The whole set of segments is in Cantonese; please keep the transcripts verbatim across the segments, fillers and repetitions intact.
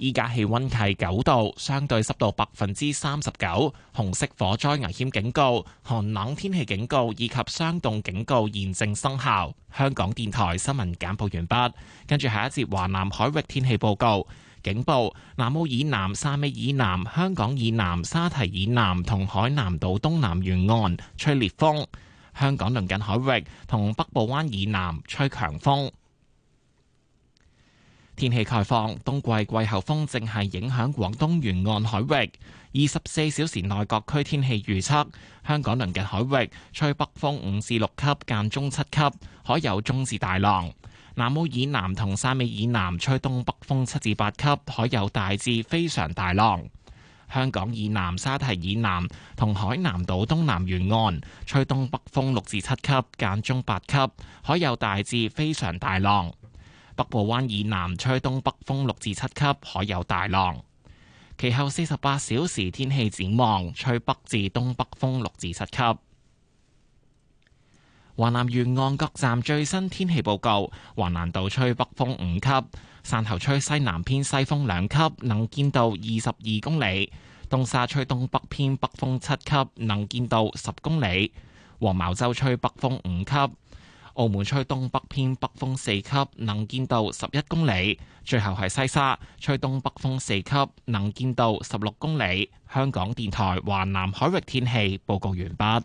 依家氣溫係九度，相對濕度百分之三十九，紅色火災危險警告、寒冷天氣警告以及霜凍警告現正生效。香港電台新聞簡報完畢，跟住下一節華南海域天氣報告。警報：南澳以南、汕尾以南、香港以南、沙堤以南同海南島東南沿岸吹烈風；香港鄰近海域同北部灣以南吹強風。天氣概況：冬季季候風正係影響廣東沿岸海域。二十四小時內各區天氣預測：香港鄰近海域吹北風五至六級，間中七級，海有中至大浪。南澳以南同汕尾以南吹東北風七至八級，海有大至非常大浪。香港以南、沙堤以南同海南島東南沿岸吹東北風六至七級，間中八級，海有大至非常大浪。北部灣以南吹東北風六至七級，海有大浪。其後四十八小時天氣展望，吹北至東北風六至七級。華南沿岸各站最新天氣報告：華南道吹北風五級，汕頭吹西南偏西風兩級，能見度二十二公里；東沙吹東北偏北風七級，能見度十公里；黃茅洲吹北風五級；澳門吹東北偏北風四級，能見度十一公里；最後係西沙吹東北風四級，能見度十六公里。香港電台華南海域天氣報告完畢。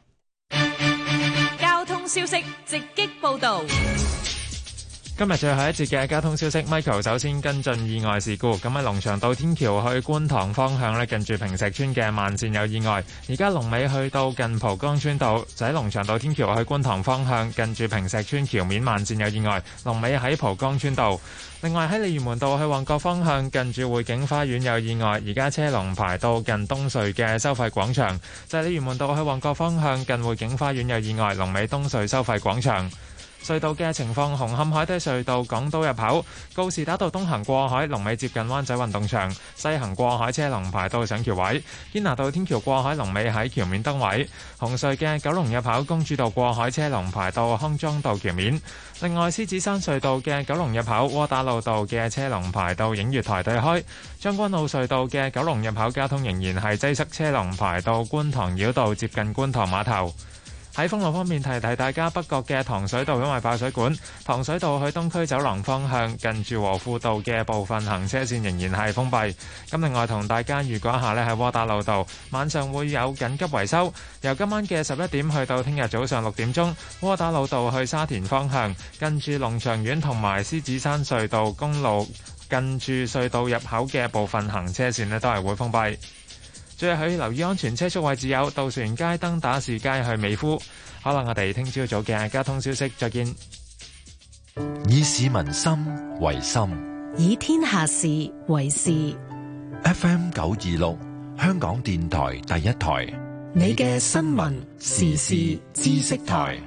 消息直擊報道。 今日最後一節嘅交通消息 ，Michael 首先跟進意外事故。咁喺龍翔道天橋去觀塘方向呢，近住坪石村嘅慢線有意外。而家龍尾去到近蒲崗村道，就喺龍翔道天橋去觀塘方向，近住坪石村橋面慢線有意外。龍尾喺蒲崗村道。另外喺鯉魚門道去旺角方向，近住匯景花園有意外，而家車龍排到近東隧嘅收費廣場。就係鯉魚門道去旺角方向，近匯景花園有意外，龍尾東隧收費廣場。隧道嘅情況：紅磡海底隧道港島入口告士打道東行過海，龍尾接近灣仔運動場；西行過海車龍排到上橋位。堅拿道天橋過海龍尾喺橋面燈位。紅隧嘅九龍入口公主道過海車龍排到康莊道橋面。另外，獅子山隧道嘅九龍入口窩打老道嘅車龍排到映月台對開。將軍澳隧道嘅九龍入口交通仍然係擠塞，車龍排到觀塘繞道接近觀塘碼頭。喺封路方面，提提大家，北角嘅糖水道因為爆水管，糖水道去東區走廊方向近住和富道嘅部分行車線仍然係封閉。咁另外同大家預告一下呢，喺窩打老道晚上會有緊急維修，由今晚嘅十一點去到聽日早上六點鐘，窩打老道去沙田方向近住龍翔苑同埋獅子山隧道公路近住隧道入口嘅部分行車線呢都係會封閉。最後要留意安全車速位置有渡船街、登打士街去美孚。可能我哋聽朝早嘅交通消息再見。 以市民心為心， 以天下事為事。 F M 九二六香港電台第一台， 你嘅新聞時事知識台，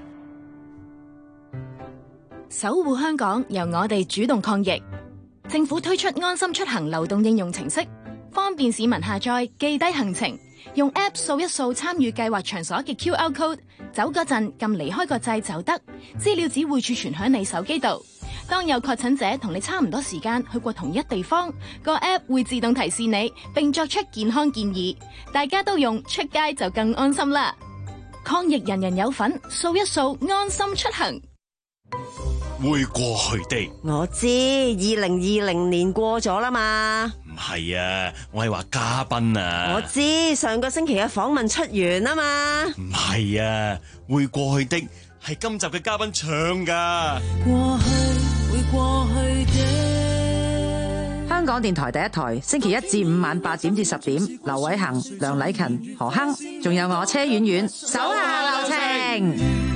守護香港，由我哋主動抗疫。政府推出安心出行流動應用程式，方便市民下載記低行程，用 App 掃一掃參與計劃場所嘅 Q R code， 走嗰陣撳離開個掣就得，資料只會儲存喺你手機度。當有確診者同你差唔多時間去過同一地方，個 App 會自動提示你，並作出健康建議。大家都用，出街就更安心啦！抗疫人人有份，掃一掃安心出行。 會過去的， 我知二零二零年過咗啦嘛。 唔係啊，我係話嘉賓啊。 我知上個星期嘅訪問出完啊嘛。 唔係啊，會過去的係今集嘅嘉賓唱噶。 過去會過去的。 香港電台第一台，星期一至五晚八點至十點，劉偉恒、梁禮勤、何亨，仲有我車婉婉，手下留情。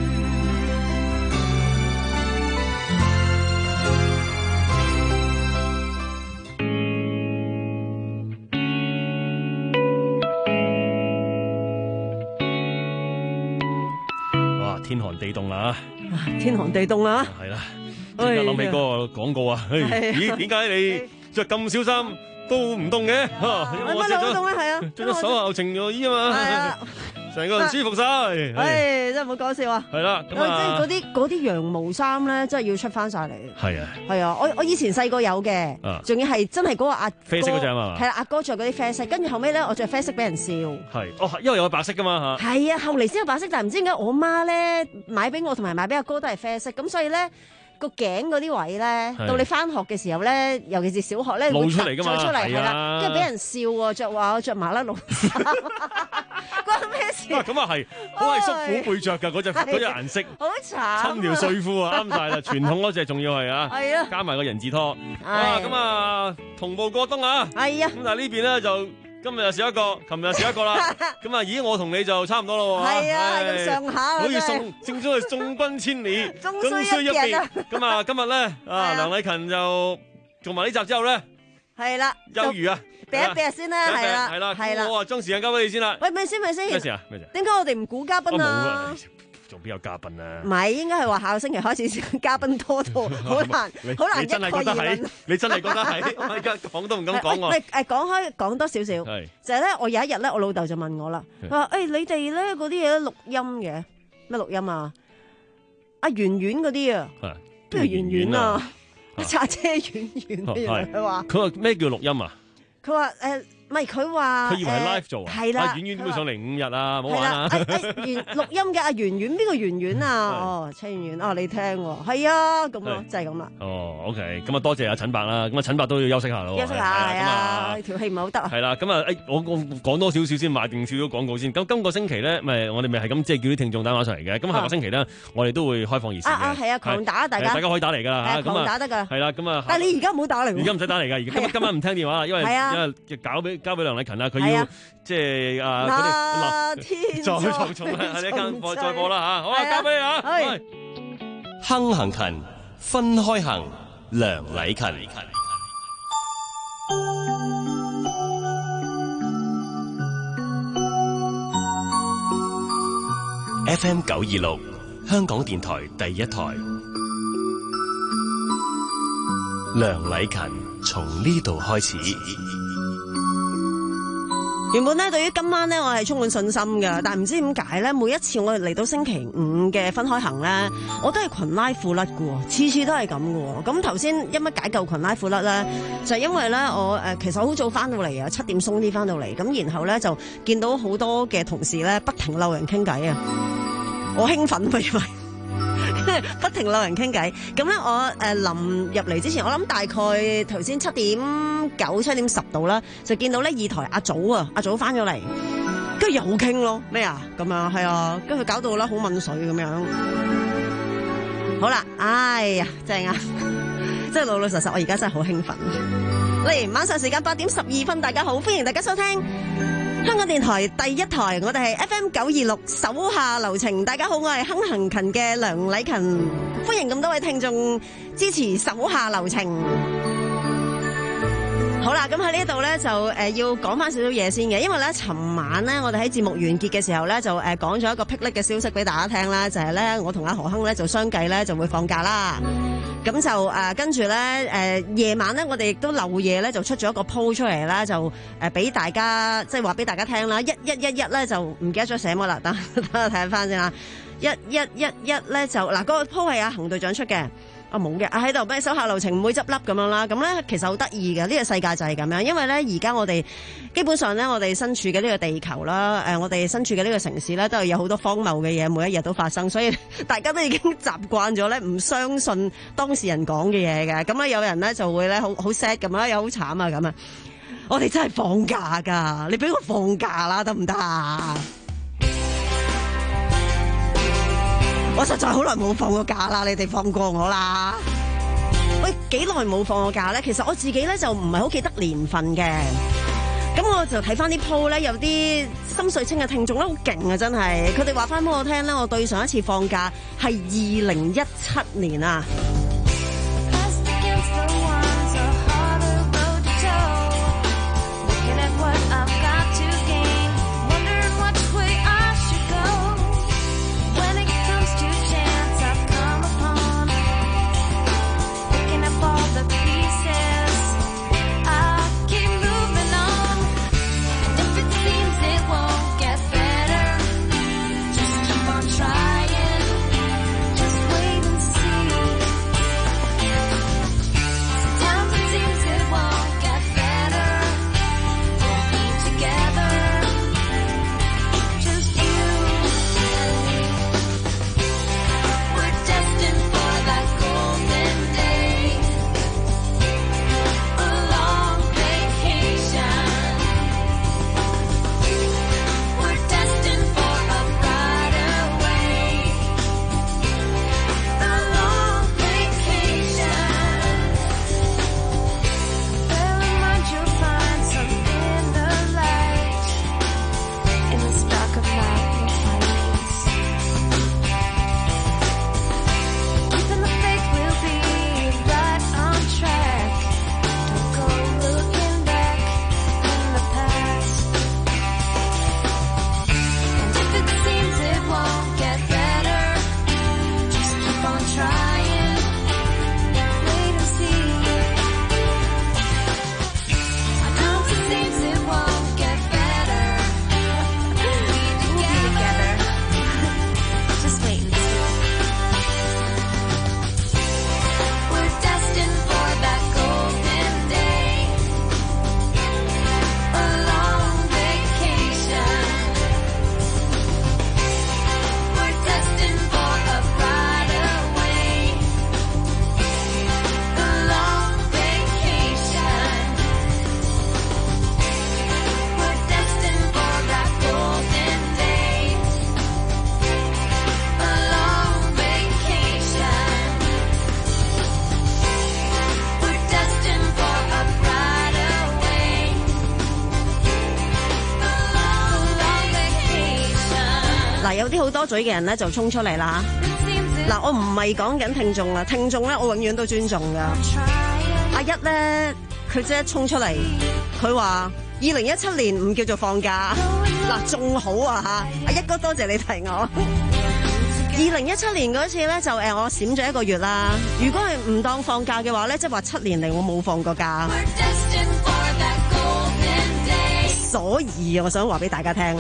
天寒地凍啦！ 天寒地凍啦！ 係啦，即刻諗起嗰個廣告啊！咦，點解你着咁小衫都唔凍嘅？嚇， 乜都好凍啊！係啊， 着咗手下留情嘅衣啊嘛！ 成個人舒服晒。 唉，真係唔好講笑啊！ 係啦，咁啊， 即係嗰啲嗰啲羊毛衫咧，真係要出翻晒嚟。 係啊， 係啊，我我以前細個有嘅，仲要係真係嗰個阿啡色嗰隻啊嘛。 係啦，阿哥着嗰啲啡色，跟住後尾咧，我着啡色俾人笑。 係，哦，因為有白色噶嘛嚇。 係啊，後嚟先有白色，但係唔知點解我媽咧買俾我同埋買俾阿哥都係啡色，咁所以咧。個頸嗰啲位咧，到你翻學嘅時候咧，尤其是小學咧， 露出嚟噶嘛， 出嚟係啦，跟住俾人笑喎，着話我着麻甩佬衫，關咩事？ 咁啊係，好係叔父輩着㗎嗰隻嗰隻顏色， 好慘， 親條睡褲啊，啱晒啦，傳統嗰隻仲要係啊， 係啊， 加埋個人字拖，哇，咁啊同步過冬啊， 係啊， 咁但係呢邊咧就。今日又少一個，琴日又少一個啦。咁啊，咦，我同你就差唔多咯喎。 係啊，係咁上下。 好似送，正所謂送君千里，終須一別。咁啊，今日咧，啊梁禮勤就做埋呢集之後咧， 係啦， 休餘啊， 避一避先啦，係啦， 係啦， 係啦。 我啊將時間交俾你先啦。 喂，咪先咪先。 咩事啊？咩事？ 點解我哋唔估嘉賓啊？ 仲邊有嘉賓啊？ 唔係，應該係話下個星期開始嘉賓多到好難，好難一概而論。 你真係覺得係？我而家講都唔敢講喎。 誒誒，講開講多少少，就係咧，我有一日咧，我老豆就問我啦，佢話：誒，你哋咧嗰啲嘢錄音嘅咩錄音啊？阿圓圓嗰啲啊，邊個圓圓啊？揸車圓圓，原來佢話。 佢話咩叫錄音啊？ 佢話誒。唔係佢話， 佢以為係 live 做啊， 係啦， 阿圓圓點會上嚟五日啊？唔好玩啊！ 圓錄音嘅阿圓圓，邊個圓圓啊？哦，車圓圓啊，你聽喎，係啊，咁咯，就係咁啦。 哦 ，OK，咁啊多謝阿陳伯啦，咁啊陳伯都要休息下咯， 休息下係啊，條氣唔係好得啊。 係啦，咁啊，誒，我我講多少少先，賣定少少廣告先。咁今個星期咧，咪我哋咪係咁即係叫啲聽眾打電話上嚟嘅。咁下個星期咧，我哋都會開放熱線嘅。 啊係啊，狂打大家， 大家可以打嚟㗎啦嚇。 狂打得㗎。 係啦，咁啊。 但係你而家唔好打嚟。 而家唔使打嚟㗎，而今今晚唔聽電話啦，因為因為搞俾交俾梁禮勤啦，佢要即係啊嗰啲再重重啊！你間播再播啦嚇，好啊，交俾你啊！ 亨行勤，分開行，梁禮勤。F M 九二六，香港電台第一台。梁禮勤從呢度開始。 原本咧，對於今晚咧，我係充滿信心㗎，但係唔知點解咧，每一次我哋嚟到星期五嘅分開行咧，我都係裙拉褲甩㗎，次次都係咁㗎。咁頭先因乜解救裙拉褲甩咧，就係因為咧我誒其實好早翻到嚟啊，七點鬆啲翻到嚟，咁然後咧就見到好多嘅同事咧不停溜人傾偈啊，我興奮啊，因為。不停溜人傾偈，咁咧我誒臨入嚟之前，我諗大概頭先七點九、七點十度啦，就見到咧二台阿祖啊，阿祖翻咗嚟，跟住又傾咯，咩啊咁樣係啊，跟住搞到咧好濛水咁樣。好啦，哎呀正啊，即係老老實實，我而家真係好興奮。嚟晚上時間八點十二分，大家好，歡迎大家收聽。香港電台第一台，我哋係 F M 九二六手下留情。大家好，我係亨行勤嘅梁禮勤，歡迎咁多位聽眾支持手下留情。好啦，咁喺呢度咧就誒、呃、要講翻少少嘢先嘅，因為咧尋晚咧我哋喺節目完結嘅時候咧就誒講咗一個霹靂嘅消息俾大家聽啦，就係、是、咧我同阿何亨咧就相繼咧就會放假啦。咁就誒跟住咧誒夜晚咧，我哋亦都漏夜咧就出咗一個 po 出嚟啦，就誒俾大家即係話俾大家聽啦。一一一一咧就唔記得咗寫乜啦，等等我睇翻先啦。一一一一咧就嗱嗰個 po 係阿恒隊長出嘅，啊冇嘅，啊喺度咩手下留情唔會執笠咁樣啦。咁咧其實好得意嘅，呢個世界就係咁樣，因為咧而家我哋基本上咧我哋身處嘅呢個地球啦，誒我哋身處嘅呢個城市咧都係有好多荒謬嘅嘢，每一日都發生，所以大家都已經習慣咗咧唔相信當事人講嘅嘢嘅。咁咧有人咧就會咧好好 sad 咁啦，又好慘啊咁啊！我哋真係放假㗎，你俾我放假啦，得唔得啊？我實在好耐冇放過假啦，你哋放過我啦。喂，幾耐冇放過假咧？其實我自己咧就唔係好記得年份嘅。咁我就睇翻啲 po 咧，有啲心水清嘅聽眾咧好勁啊，真係。佢哋話翻俾我聽咧，我對上一次放假係二零一七年啊。 嗱，有啲好多嘴嘅人咧就衝出嚟啦。嗱，我唔係講緊聽眾啊，聽眾咧我永遠都尊重噶。阿一咧，佢即係衝出嚟，佢話二零一七年唔叫做放假，嗱仲好啊吓。阿一哥多謝你提我。二零一七年嗰次咧就誒我閃咗一個月啦。如果係唔當放假嘅話咧，即係話七年嚟我冇放過假。所以我想話俾大家聽啊，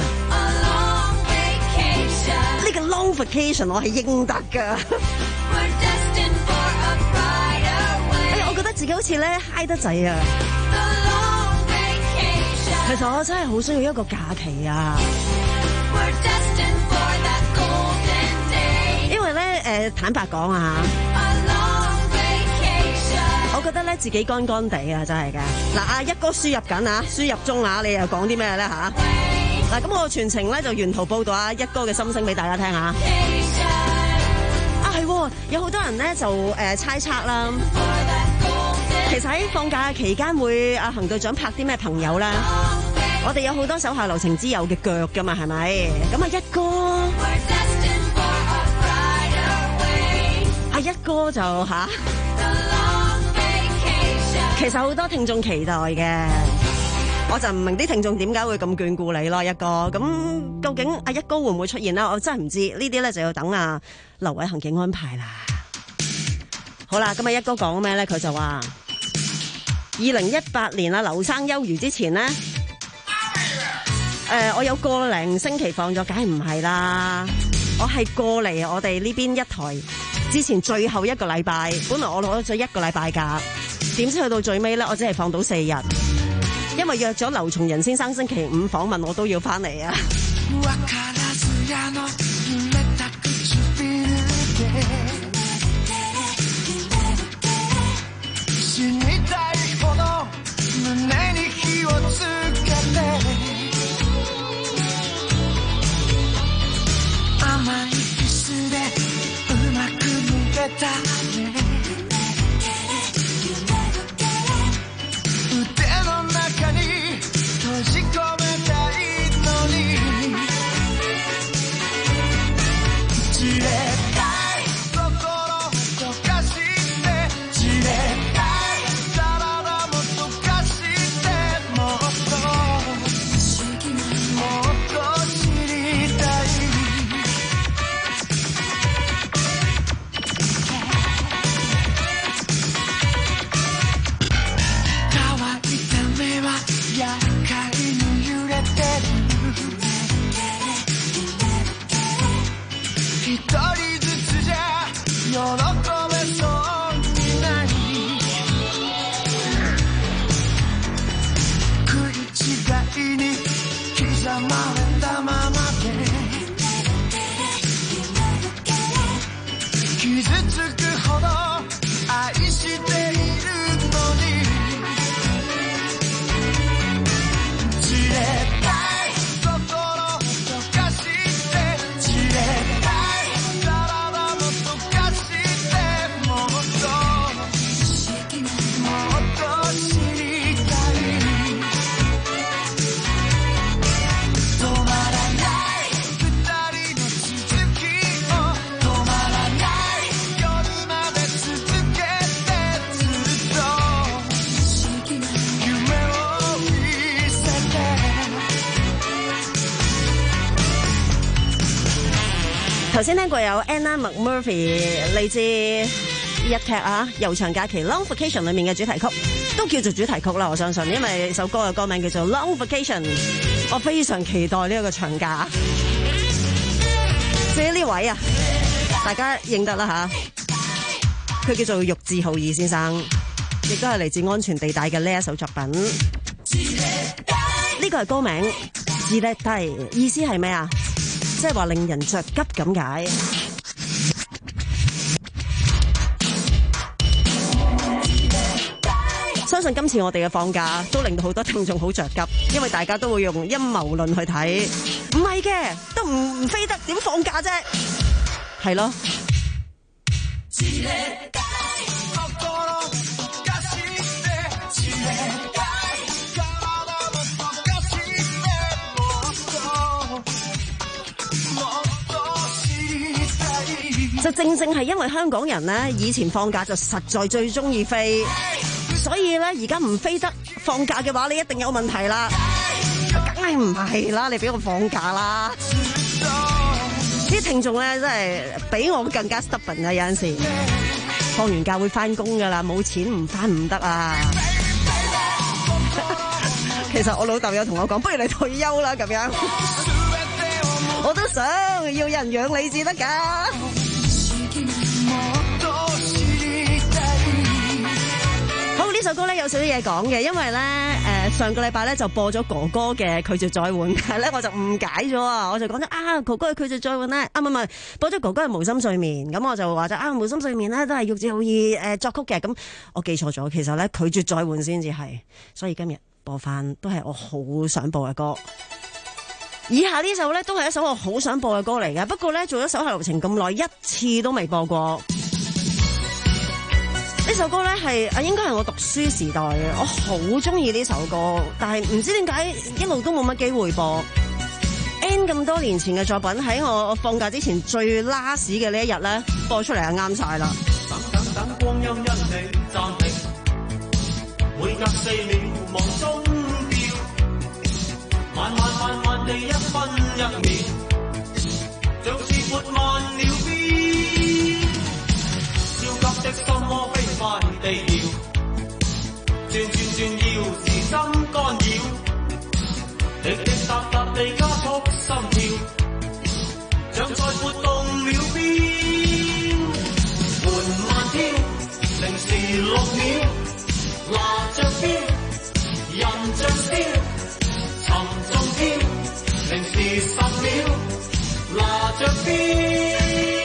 呢個 long vacation 我係應得噶。哎呀，我覺得自己好似咧 high 得滯啊！其實我真係好需要一個假期啊！因為咧誒，坦白講啊，我覺得咧自己乾乾地啊，真係㗎。嗱，阿一哥輸入緊啊，輸入中啊，你又講啲咩咧吓？嗱，咁我全程咧就沿途報道啊一哥嘅心聲俾大家聽下。啊，係，有好多人咧就誒、呃、猜測啦。其實喺放假期間會阿行隊長拍啲咩朋友咧？我哋有好多手下留情之友嘅腳噶嘛，係咪？咁啊一哥，阿一哥就吓。啊其實好多聽眾期待嘅，我就唔明啲聽眾點解會咁眷顧你咯，一哥。咁究竟阿一哥會唔會出現咧？我真係唔知，呢啲咧就要等阿劉偉恒嘅安排啦。好啦，今日一哥講咩咧？佢就話二零一八年啊，劉生休漁之前咧，誒、呃，我有個零星期放咗，梗係唔係啦。我係過嚟我哋呢邊一台之前最後一個禮拜，本來我攞咗一個禮拜假。點知去到最尾咧，我只係放到四日，因為約咗劉松仁先生星期五訪問，我都要翻嚟啊！頭先聽過有 Anna McMurphy 嚟自日劇啊《悠長假期 Long Vacation》裏面嘅主題曲，都叫做主題曲啦，我相信，因為首歌嘅歌名叫做 Long Vacation， 我非常期待呢一個長假。至於呢位啊，大家認得啦吓，佢叫做玉置浩二先生，亦都係嚟自安全地帶嘅呢一首作品。呢個係歌名，自叻低，意思係咩啊？即係話令人着急咁解。相信今次我哋嘅放假都令到好多聽眾好着急，因為大家都會用陰謀論去睇。唔係嘅，都唔唔飛得，點放假啫？係咯。 就正正係因為香港人咧以前放假就實在最中意飛，所以咧而家唔飛得放假嘅話，你一定有問題啦。梗係唔係啦，你俾我放假啦！啲聽眾咧真係比我更加 stubborn 啊！有陣時放完假會翻工噶啦，冇錢唔翻唔得啊！其實我老豆有同我講，不如你退休啦咁樣，我都想要人養你至得噶。好，呢首歌咧有少少嘢講嘅，因為咧誒、呃、上個禮拜咧就播咗哥哥嘅拒絕再換，但係咧我就誤解咗啊，我就講咗啊哥哥嘅拒絕再換咧，啊唔係唔係播咗哥哥嘅無心睡眠，咁我就話咗啊無心睡眠咧都係玉置浩二誒作曲嘅，咁我記錯咗，其實咧拒絕再換先至係，所以今日播翻都係我好想播嘅歌。以下呢首咧都係一首我好想播嘅歌嚟嘅，不過咧做咗手下留情咁耐，一次都未播過。呢首歌咧係啊，應該係我讀書時代嘅，我好中意呢首歌，但係唔知點解一路都冇乜機會播。N 咁多年前嘅作品喺我放假之前最 last 嘅呢一日咧播出嚟就啱晒啦。 等等等光陰因你暫停，每隔四秒望鐘錶，慢慢慢慢地一分一秒，像是撥慢了邊，焦急的心窩飛快地搖，轉轉轉要時針干擾，滴滴答答地加速心跳，像在撥動了邊，緩慢跳，零時六秒，拿着錶，人像燒，沉重跳，零時十秒，拿着錶。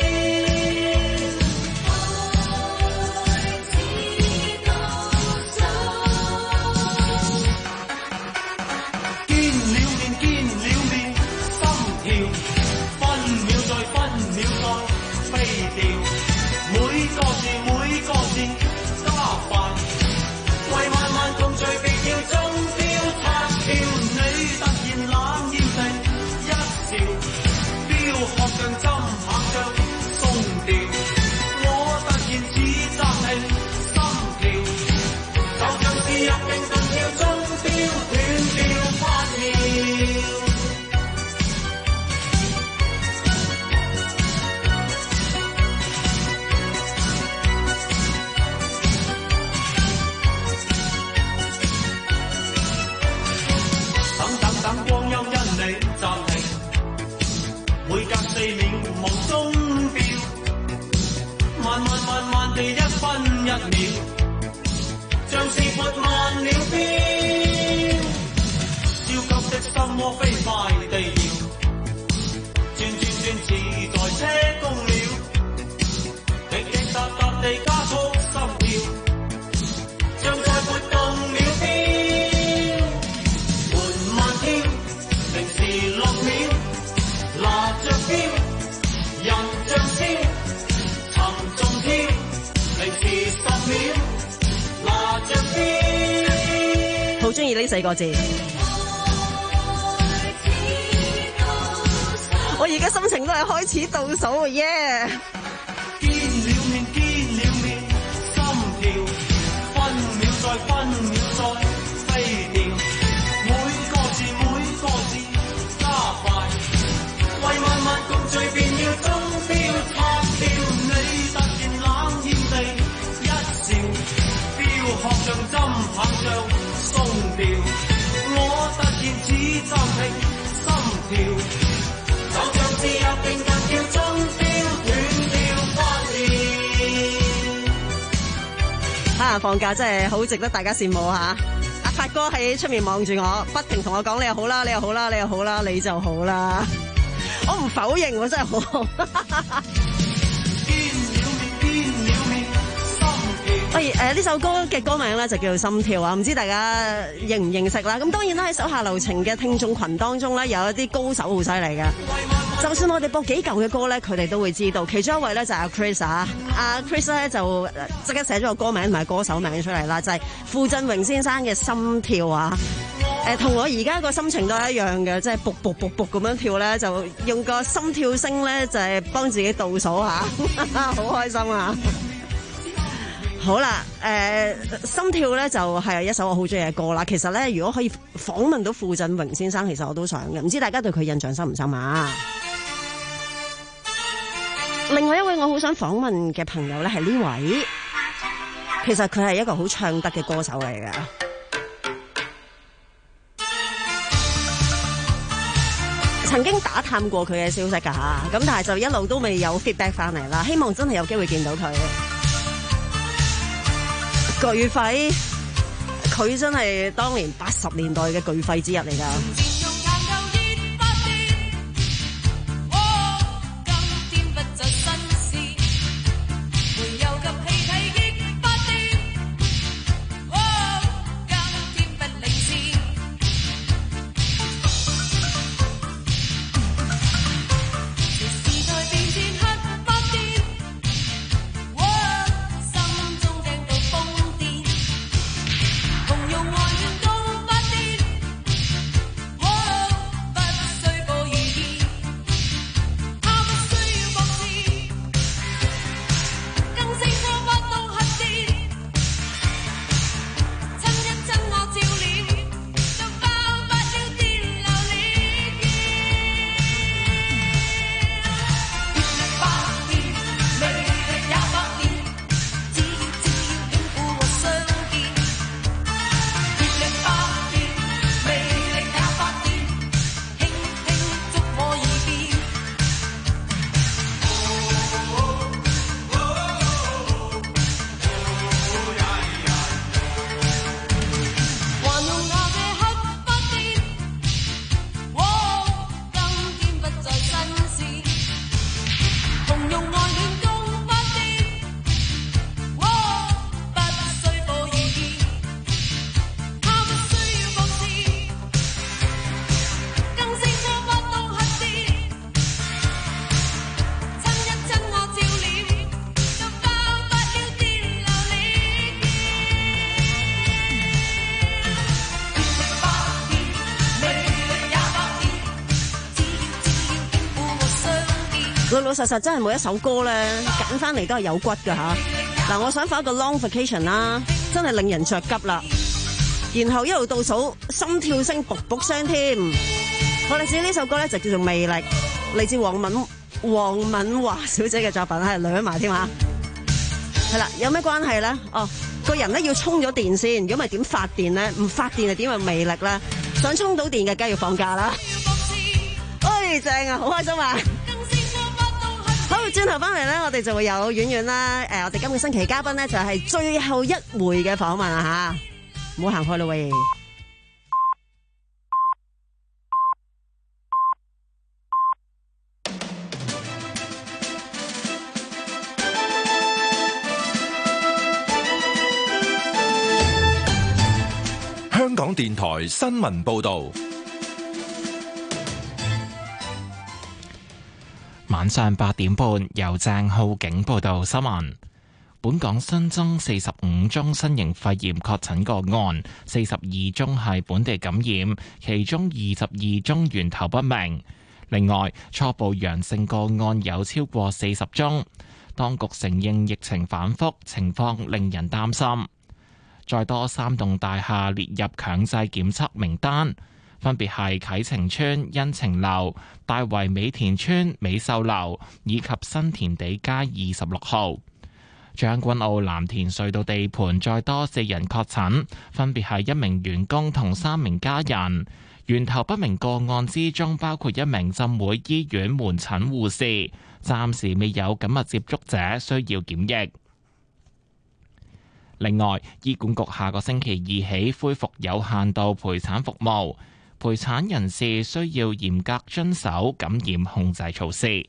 好中意呢四個字，我而家心情都係開始倒數耶！ 見了面，見了面，心跳，分秒再分秒再飛掉，每個字每個字加快，為萬萬共聚便要鐘錶拍掉，你突然冷豔地一笑，錶殼像針棒像鬆掉，我突然似暫停心跳，就像是入定近跳鐘錶斷掉發現。 啊，放假真係好值得大家羨慕吓！阿發哥喺出面望住我，不停同我講你又好啦，你又好啦，你又好啦，你就好啦。我唔否認，我真係好好。喂，誒呢首歌嘅歌名咧就叫做《心跳》啊，唔知大家認唔認識啦？咁當然啦，喺手下留情嘅聽眾群當中咧，有一啲高手好犀利嘅。就算我哋播幾舊嘅歌咧，佢哋都會知道。其中一位咧就係阿 Chris 啊，阿 Chris 咧就即刻寫咗個歌名同埋歌手名出嚟啦，就係傅振榮先生嘅《心跳》啊。 誒，同我而家個心情都係一樣嘅，即係卜卜卜卜咁樣跳咧，就用個心跳聲咧，就係幫自己倒數下，好開心啊！好啦，誒、呃，心跳咧就係一首我好中意嘅歌啦。其實咧，如果可以訪問到傅振榮先生，其實我都想嘅。唔知大家對佢印象深唔深啊？另外一位我好想訪問嘅朋友咧係呢位，其實佢係一個好唱得嘅歌手嚟㗎。曾經打探過佢嘅消息㗎吓，咁但係就一路都未有 feedback 翻嚟啦。希望真係有機會見到佢。巨肺，佢真係當年八十年代嘅巨肺之一嚟㗎。老老實實真係每一首歌咧揀翻嚟都係有骨噶吓。嗱，我想放一個 Long Vacation 啦，真係令人着急啦。然後一路倒數，心跳聲卜卜聲添。我哋知呢首歌咧就叫做《魅力》，嚟自黃敏黃敏華小姐嘅作品，係兩埋添啊。係啦，有咩關係咧？哦，個人咧要充咗電先，如果唔係點發電咧？唔發電係點有魅力咧？想充到電嘅，梗係要放假啦。喂，正啊，好開心啊！好，轉頭翻嚟咧，我哋就會有婉婉啦。誒，我哋今個星期嘉賓咧就係最後一回嘅訪問啊吓，唔好行開啦喂。 香港電台新聞報道。 晚上八點半，由鄭浩景報道新聞。本港新增四十五宗新型肺炎確診個案，四十二宗係本地感染，其中二十二宗源頭不明。另外，初步陽性個案有超過四十宗。當局承認疫情反覆，情況令人擔心。再多三棟大廈列入強制檢測名單。分別係啟晴邨恩晴樓、大圍美田邨美秀樓以及新田地街二十六號。將軍澳藍田隧道地盤再多四人確診，分別係一名員工同三名家人。源頭不明個案之中，包括一名浸會醫院門診護士，暫時未有緊密接觸者需要檢疫。另外，醫管局下個星期二起恢復有限度陪產服務。陪產人士需要嚴格遵守感染控制措施。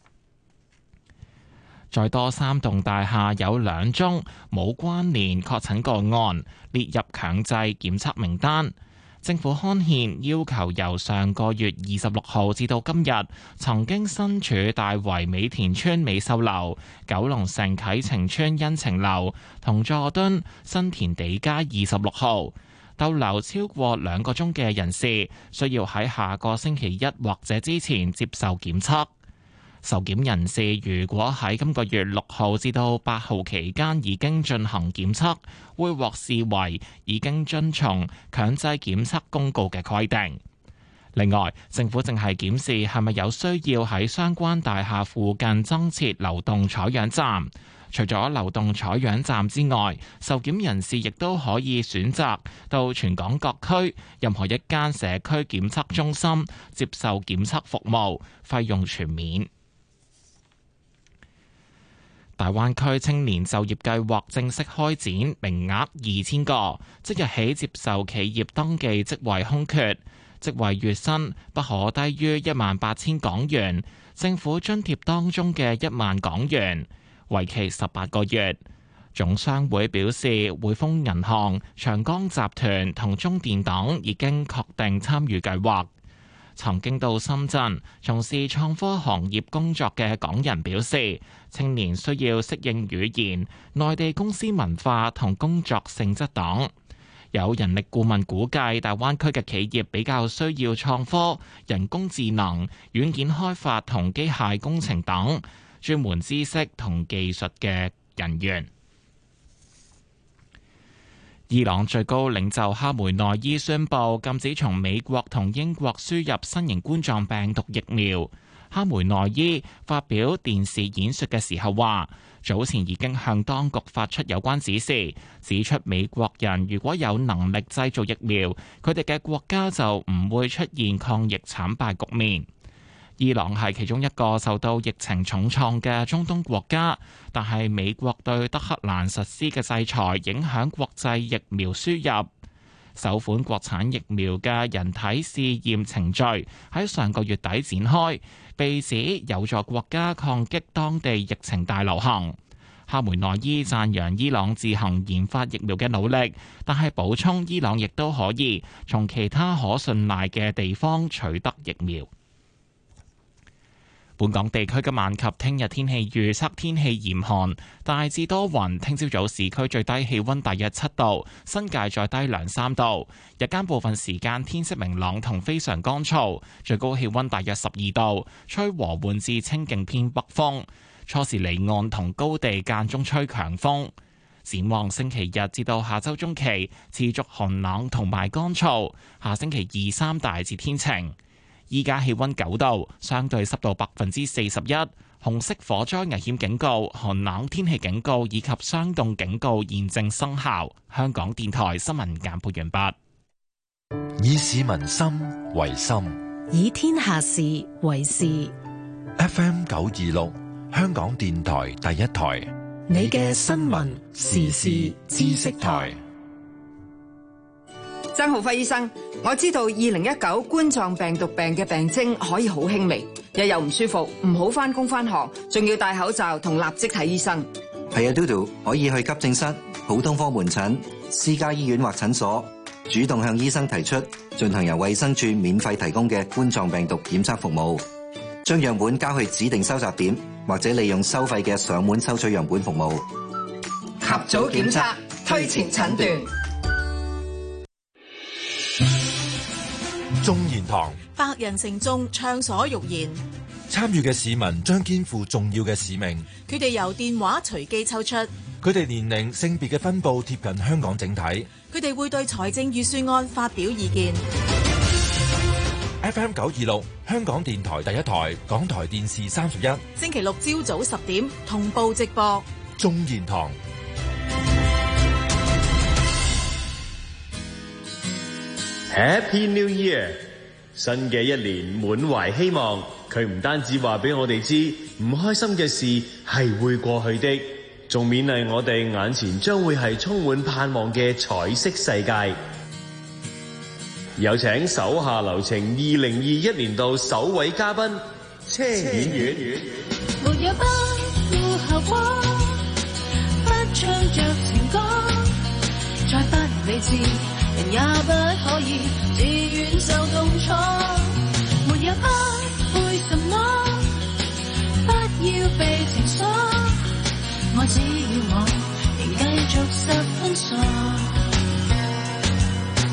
再多三棟大廈有兩宗冇關聯確診個案列入強制檢測名單。政府刊憲要求由上個月二十六號至到今日曾經身處大圍美田邨美秀樓、九龍城啟晴邨恩晴樓同佐敦新田地街二十六號逗留超過兩個鐘嘅人士，需要喺下個星期一或者之前接受檢測。受檢人士如果喺今個月六號至到八號期間已經進行檢測，會獲視為已經遵從強制檢測公告嘅規定。另外，政府正係檢視係咪有需要喺相關大廈附近增設流動採樣站。除咗流動採樣站之外，受檢人士亦都可以選擇到全港各區任何一間社區檢測中心接受檢測服務，費用全免。大灣區青年就業計劃正式開展，名額二千個，即日起接受企業登記職位空缺，職位月薪不可低於一萬八千港元，政府津貼當中嘅一萬港元，為期十八個月。總商會表示，匯豐銀行、長江集團同中電等已經確定參與計劃。曾經到深圳從事創科行業工作嘅港人表示，青年需要適應語言、內地公司文化同工作性質等。有人力顧問估計，大灣區嘅企業比較需要創科、人工智能、軟件開發同機械工程等專門知識同技術嘅人員。伊朗最高領袖哈梅內伊宣布禁止從美國同英國輸入新型冠狀病毒疫苗。哈梅內伊發表電視演說嘅時候話，早前已經向當局發出有關指示，指出美國人如果有能力製造疫苗，佢哋嘅國家就唔會出現抗疫慘敗局面。伊朗係其中一個受到疫情重創嘅中東國家，但係美國對德黑蘭實施嘅制裁影響國際疫苗輸入。首款國產疫苗嘅人體試驗程序喺上個月底展開，被指有助國家抗擊當地疫情大流行。哈梅內伊讚揚伊朗自行研發疫苗嘅努力，但係補充伊朗亦都可以從其他可信賴嘅地方取得疫苗。本港地區今晚及聽日天氣預測，天氣嚴寒，大致多雲。聽朝早市區最低氣溫大約七度，新界再低兩三度。日間部分時間天色明朗同非常乾燥，最高氣溫大約十二度，吹和緩至清勁偏北風。初時離岸同高地間中吹強風。展望星期日至到下周中期持續寒冷同埋乾燥，下星期二三大致天晴。依家氣溫九度，相對濕度百分之四十一，紅色火災危險警告、寒冷天氣警告以及霜凍警告現正生效。香港電台新聞簡報完畢。 以市民心為心， 以天下事為事。 F M 九二六，香港電台第一台， 你嘅新聞時事知識台。 曾浩輝醫生，我知道二零一九冠狀病毒病嘅病徵可以好輕微，日又唔舒服，唔好返工返學，仲要戴口罩同立即睇醫生。 係啊，嘟嘟可以去急症室、普通科門診、私家醫院或診所，主動向醫生提出進行由衛生署免費提供嘅冠狀病毒檢測服務，將樣本交去指定收集點，或者利用收費嘅上門收取樣本服務。 及早檢測，推前診斷。 眾言堂， 百人城中暢所欲言， 參與嘅市民將肩負重要嘅使命。 佢哋由電話隨機抽出， 佢哋年齡、性別嘅分佈貼近香港整體。 佢哋會對財政預算案發表意見。 F M 九二六，香港電台第一台，港台電視三十一， 星期六朝早十點同步直播。 眾言堂。 Happy New Year！ 新嘅一年滿懷希望，佢唔單止話俾我哋知唔開心嘅事係會過去的，仲勉勵我哋眼前將會係充滿盼望嘅彩色世界。有請手下留情二零二一年度首位嘉賓車婉婉。 沒有不負效果，不唱着情歌，再不理智人也不可以自願受痛楚，沒有不會什麼，不要被情鎖，我只要我仍繼續十分傻。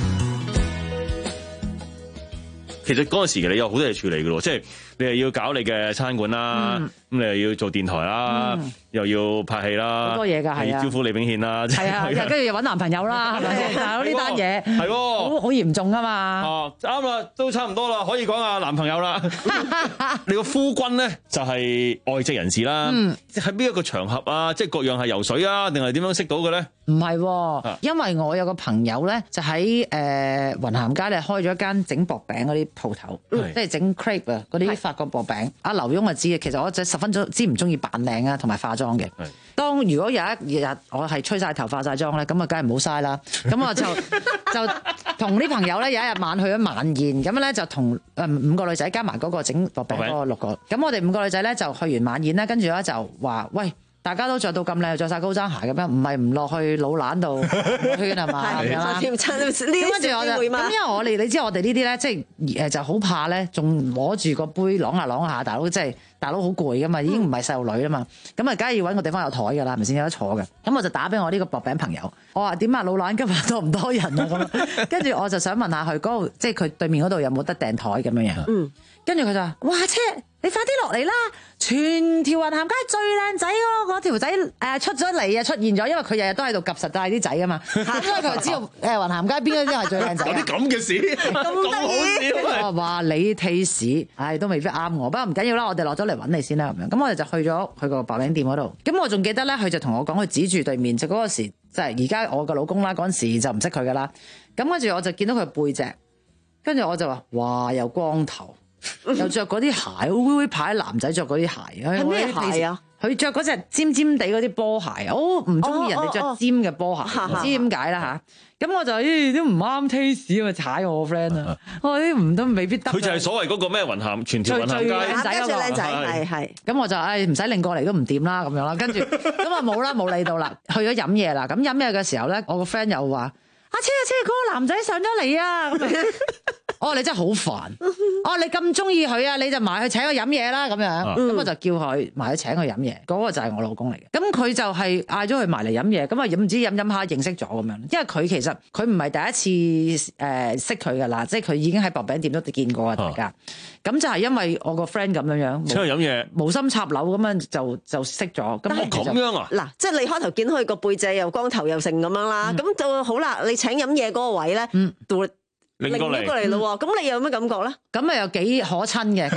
其實嗰陣時你有好多嘢處理嘅咯，即係你又要搞你嘅餐館啦，咁、嗯、你又要做電台啦，嗯、又要拍戲啦， 好多嘢㗎，係啊， 招呼李炳憲啦， 係啊，跟住又揾男朋友啦，係咪先？大佬呢單嘢係喎， 好好嚴重啊嘛。 哦，啱啦，都差唔多啦，可以講下男朋友啦。你個夫君咧就係外籍人士啦，即係邊一個場合啊？即係各樣係游水啊，定係點樣識到嘅咧？ 唔係，因為我有個朋友咧，就喺誒雲咸街咧開咗一間整薄餅嗰啲鋪頭，即係整 crepe 啊嗰啲法國薄餅。阿劉墉就知嘅，其實我就十分之唔中意扮靚啊，同埋化妝嘅。當如果有一日我係吹晒頭化晒妝咧，咁啊梗係唔好嘥啦。咁我就就同啲朋友咧有一日晚去咗晚宴，咁咧就同誒五個女仔加埋嗰個整薄餅嗰個六個。咁我哋五個女仔咧就去完晚宴咧，跟住咧就話喂。大家都着到咁靚，着晒高踭鞋咁樣，唔係唔落去老懶度圈係嘛？咁樣啦。跟住我就咁，因為我哋你知我哋呢啲咧，即係誒就好怕咧，仲攞住個杯啷下啷下，大佬即係大佬好攰噶嘛，已經唔係細路女啦嘛，咁啊梗係要揾個地方有台㗎啦，係咪先有得坐嘅？咁我就打俾我呢個薄餅朋友，我話點啊老懶今日多唔多人啊咁？跟住我就想問下佢嗰度，即係佢對面嗰度有冇得訂台咁樣樣？嗯，跟住佢就話：哇車！你快啲落嚟啦！全條雲咸街最靚仔嗰嗰條仔誒出咗嚟啊，出現咗，因為佢日日都喺度 𥄫 實帶啲仔㗎嘛，因為佢就知道誒雲咸街邊嗰啲係最靚仔。 有啲咁嘅事，咁好笑。 我話你 taste，唉都未必啱我，不過唔緊要啦，我哋落咗嚟揾你先啦咁樣。咁我哋就去咗佢個白領店嗰度。咁我仲記得咧，佢就同我講，佢指住對面就嗰個時，即係而家我個老公啦，嗰陣時就唔識佢㗎啦。咁跟住我就見到佢背脊，跟住我就話：哇，有光頭。又着嗰啲鞋，會會排男仔着嗰啲鞋。 係咩鞋啊？ 佢着嗰隻尖尖地嗰啲波鞋，我唔中意人哋着尖嘅波鞋，唔、哦哦哦、知點解啦吓。咁、嗯、我就咦都唔啱 taste 啊，踩我個 friend 啊，我啲唔都未必得。佢就係所謂嗰個咩雲咸全條雲咸街靚仔嗰個， 靚仔係係。 咁我就唉唔使擰過嚟都唔掂啦咁樣啦，跟住咁啊冇啦冇理到啦，去咗飲嘢啦。咁飲嘢嘅時候咧，我個 friend 又話：阿車阿車嗰個男仔上咗嚟啊！我話你真係好煩，我話你咁中意佢啊，你就埋去請佢飲嘢啦咁樣，咁、嗯、我就叫佢埋去請佢飲嘢，嗰、嗰個就係我老公嚟嘅。咁佢就係嗌咗佢埋嚟飲嘢，咁啊唔知飲飲下認識咗咁樣，因為佢其實佢唔係第一次誒、呃、識佢噶啦，即係佢已經喺薄餅店都見過啊大家。咁就係因為我個 friend 咁樣樣請佢飲嘢， 無心插柳咁樣就就識咗。咁我咁樣啊？ 嗱，即係你開頭見佢個背脊又光頭又成咁樣啦，咁、嗯、就好啦。你請飲嘢嗰個位咧，嗯。 拎過嚟， 過嚟咯喎！咁、嗯、你有咩感覺咧？ 咁咪又幾可親嘅。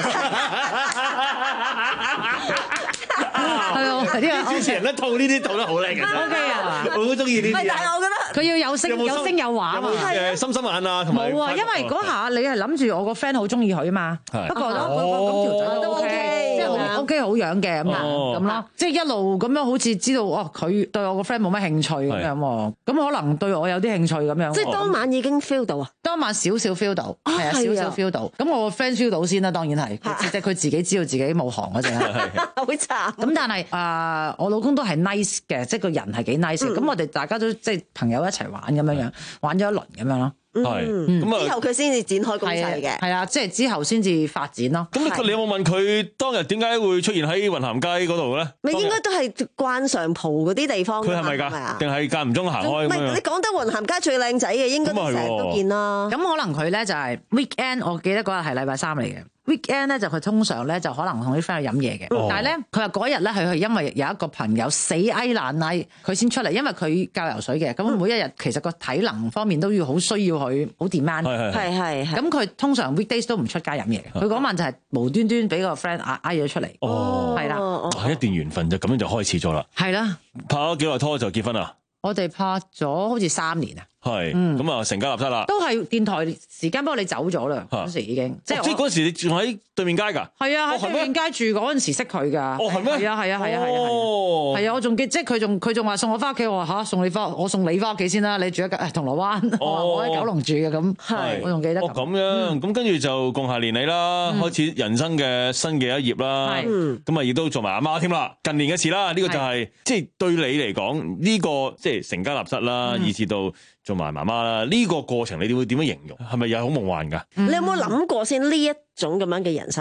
係啊， 啲主持人一套呢啲套得好靚嘅。 O K 啊， 我好中意呢啲。 但係我覺得佢要有聲有，有聲有畫啊嘛。 誒，心心眼啊，同埋冇啊，因為嗰下你係諗住我個 friend 好中意佢啊嘛。不過咁咁條仔都 O K，即係 O K 好樣嘅咁咁咯。即係一路咁樣好似知道哦，佢對我個 friend 冇乜興趣咁樣喎。咁可能對我有啲興趣咁樣。 即係當晚已經 feel 到啊！ 當晚少少 feel 到，係啊，少少 feel 到。咁我個 friend feel 到先啦，當然係，即係佢自己知道自己冇行嗰陣。 好慘。 咁但係啊，我老公都係 nice 嘅，即係個人係幾 nice。咁我哋大家都即係朋友一齊玩咁樣樣，玩咗一輪咁樣咯。 係，咁啊之後佢先至展開攻勢嘅。 係啊，即係之後先至發展咯。 咁你有冇問佢當日點解會出現喺雲咸街嗰度咧？ 你應該都係慣常蒲嗰啲地方。 佢係咪㗎？定係間唔中行開咁樣？唔係， 你講得雲咸街最靚仔嘅，應該成日都見啦。 咁可能佢咧就係 weekend，我記得嗰日係禮拜三嚟嘅。weekend 咧就佢通常咧就可能同啲 friend 去飲嘢嘅，但係咧佢話嗰日咧係佢因為有一個朋友死嗌爛嗌，佢先出嚟，因為佢教游水嘅，咁每一日其實個體能方面都要好需要佢好 demand， 係係咁佢通常 weekdays 都唔出街飲嘢，佢嗰晚就係無端端俾個 friend 嗌嗌咗出嚟，係啦， 哇一段緣分就咁樣就開始咗啦， 係啦， 拍咗幾耐拖就結婚啦？我哋拍咗好似三年啊。 係，咁啊成家立室啦。 都係電台時間，不過你走咗啦，嗰時已經。即係即係嗰時你仲喺對面街㗎？ 係啊，喺對面街住嗰陣時識佢㗎。 哦，係咩？ 係啊，係啊，係啊，係啊。哦。係啊，我仲記，即係佢仲佢仲話送我翻屋企，我話嚇送你翻，我送你翻屋企先啦。你住喺誒銅鑼灣，我話我喺九龍住嘅咁。係。我仲記得。 哦，咁樣，咁跟住就共下連理啦，開始人生嘅新嘅一頁啦。係。咁啊，亦都做埋阿媽添啦。近年嘅事啦，呢個就係即係對你嚟講呢個即係成家立室啦，以至到做埋媽媽啦，呢個過程你哋會點樣形容？係咪又係好夢幻㗎？ 你有冇諗過先呢一種咁樣嘅人生？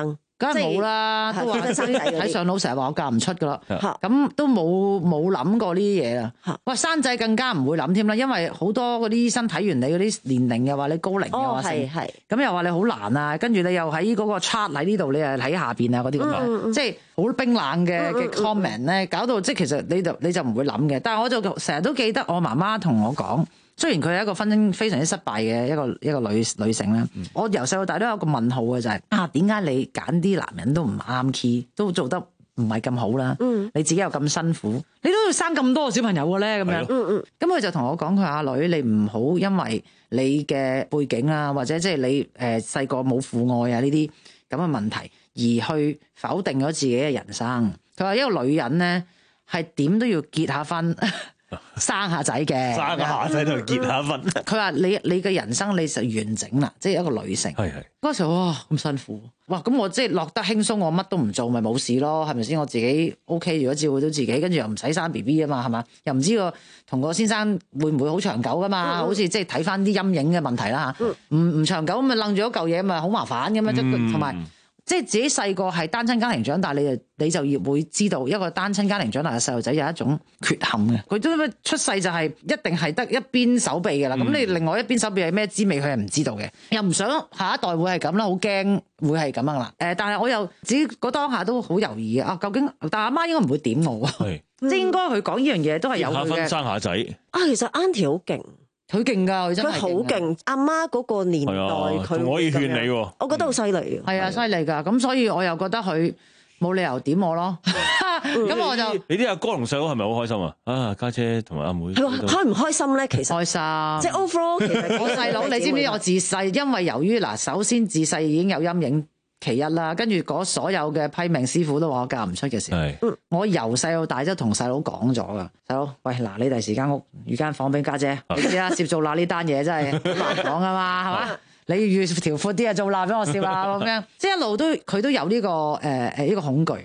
梗係冇啦，都話睇上腦成日話我嫁唔出噶啦，咁都冇冇諗過呢啲嘢啦。喂，生仔更加唔會諗添啦，因為好多嗰啲醫生睇完你嗰啲年齡又話你高齡又話成，咁又話你好難啊，跟住你又喺嗰個 chart 喺呢度，你又喺下邊啊嗰啲咁樣，即係好冰冷嘅嘅 comment 咧，搞到即係其實你就你就唔會諗嘅。但係我就成日都記得我媽媽同我講。雖然佢係一個婚姻非常之失敗嘅一個一個女女性咧，嗯、我由細到大都有個問號嘅就係、是、啊，點解你揀啲男人都唔啱 key，都做得唔係咁好啦？嗯、你自己又咁辛苦，你都要生咁多個小朋友嘅咧，咁樣。咁佢、嗯、就同我講佢阿女，你唔好因為你嘅背景啊，或者即係你誒細個冇父愛啊呢啲咁嘅問題，而去否定咗自己嘅人生。佢話一個女人咧係點都要結下婚。生下仔嘅， 生下仔同結下婚。 佢話你你嘅人生你就完整啦，即係一個女性。係係嗰時候哇咁辛苦，哇咁我即係落得輕鬆，我乜都唔做咪冇事咯，係咪先？我自己 OK，如果照顧到自己，跟住又唔使生 B B 啊嘛，係嘛？又唔知個同個先生會唔會好長久噶嘛？嗯、好似即係睇翻啲陰影嘅問題啦嚇，唔唔、嗯、長久咁咪楞住一嚿嘢咪好麻煩咁樣，即同埋。即係自己細個係單親家庭長大，你就你就要會知道一個單親家庭長大嘅細路仔有一種缺陷嘅，佢都出世就係一定係得一邊手臂嘅啦。咁、嗯、你另外一邊手臂係咩滋味，佢係唔知道嘅，又唔想下一代會係咁啦，好驚會係咁樣啦。誒，但係我又自己嗰當下都好猶豫嘅啊，究竟但阿媽應該唔會點我，是即係應該佢講呢樣嘢都係有佢嘅。結下婚生下仔啊，其實 Auntie 好勁。 佢勁㗎，佢真係佢好勁。阿媽嗰個年代，佢可以勸你喎。 我覺得好犀利。 係啊，犀利㗎。咁所以我又覺得佢冇理由點我咯。咁我就你啲阿哥同細佬係咪好開心啊？啊，家姐同埋阿妹開唔開心咧？其實開心。 即係 overall，其實我細佬，你知唔知我自細因為由於嗱，首先自細已經有陰影。其一啦，跟住嗰所有嘅批命師傅都話我嫁唔出嘅時候，是我由細到大都同細佬講咗噶。細佬，喂，嗱，你第時間屋預間房俾家姐，姐，你知啦，攝做罅呢單嘢真係難講啊嘛，係嘛？你預條闊啲啊，做罅俾我笑啊咁樣，即係一路都佢都有呢、這個誒誒呢個恐懼。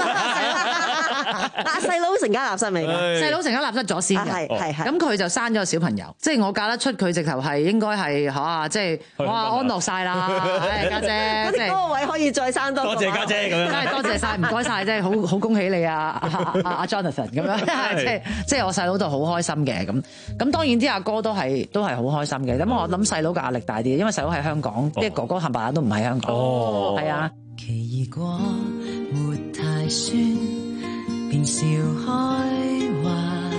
阿細佬成家立室未㗎？ 細佬成家立室咗先嘅，係係係。咁佢就生咗個小朋友，即係我嫁得出佢，直頭係應該係嚇，即係哇安樂晒啦，家姐。 嗰啲嗰個位可以再生多。 多謝家姐咁樣。 真係多謝晒，唔該晒，真係好好恭喜你啊阿阿 Jonathan 咁樣，即係即係我細佬都好開心嘅咁。咁當然啲阿哥都係都係好開心嘅。咁我諗細佬嘅壓力大啲，因為細佬喺香港，啲哥哥冚唪唥都唔喺香港。哦，係啊。 奇異果沒太酸，便笑開懷，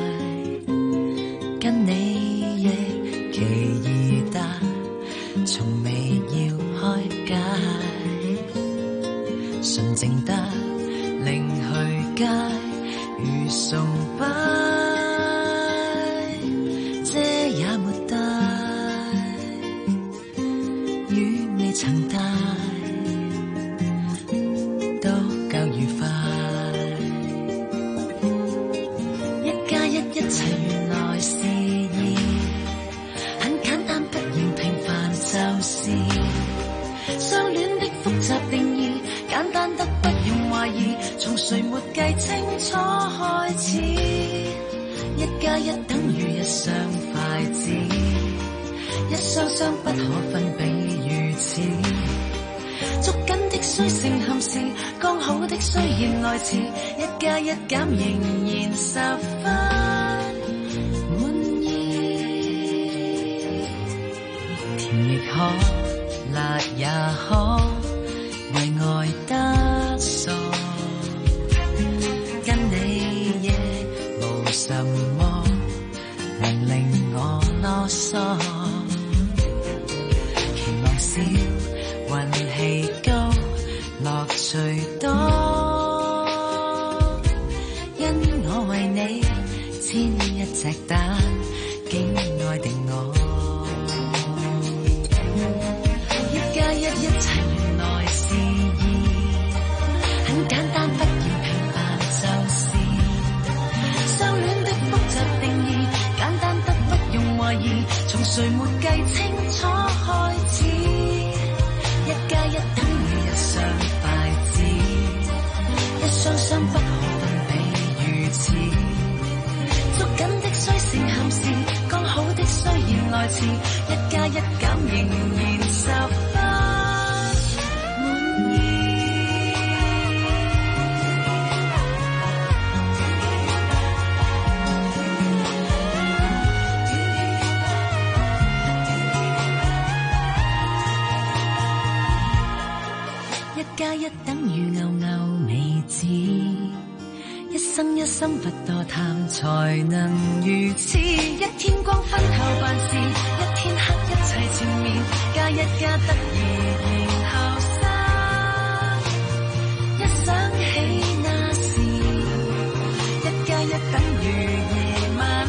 跟你亦奇異但從未要開解，純淨得令去街如崇拜，遮也沒帶，與你曾帶都夠愉快。一切原來是意，很簡單，不嫌平凡就是相戀的複雜定義，簡單得不用懷疑，從誰沒計清楚開始，一加一等於一雙筷子，一雙雙不可分比如此，捉緊的需性含是剛好的需要愛詞，一加一減仍然十分可辣也可，為愛得傻，跟你亦無什麼能令我囉嗦。期望少，運氣高，樂趣多，因我為你煎一隻蛋，竟愛定我。一一切原來是意，很簡單，不嫌平凡就是相戀的複雜定義，簡單得不用懷疑，從誰沒計清楚開始，一加一等於一雙筷子， 加一等於牛牛未知，一生一生不多貪才能如此。一天光昏後辦事，一天黑一切照面，加一加得如仍後生。一想起那時，一加一等於夜晚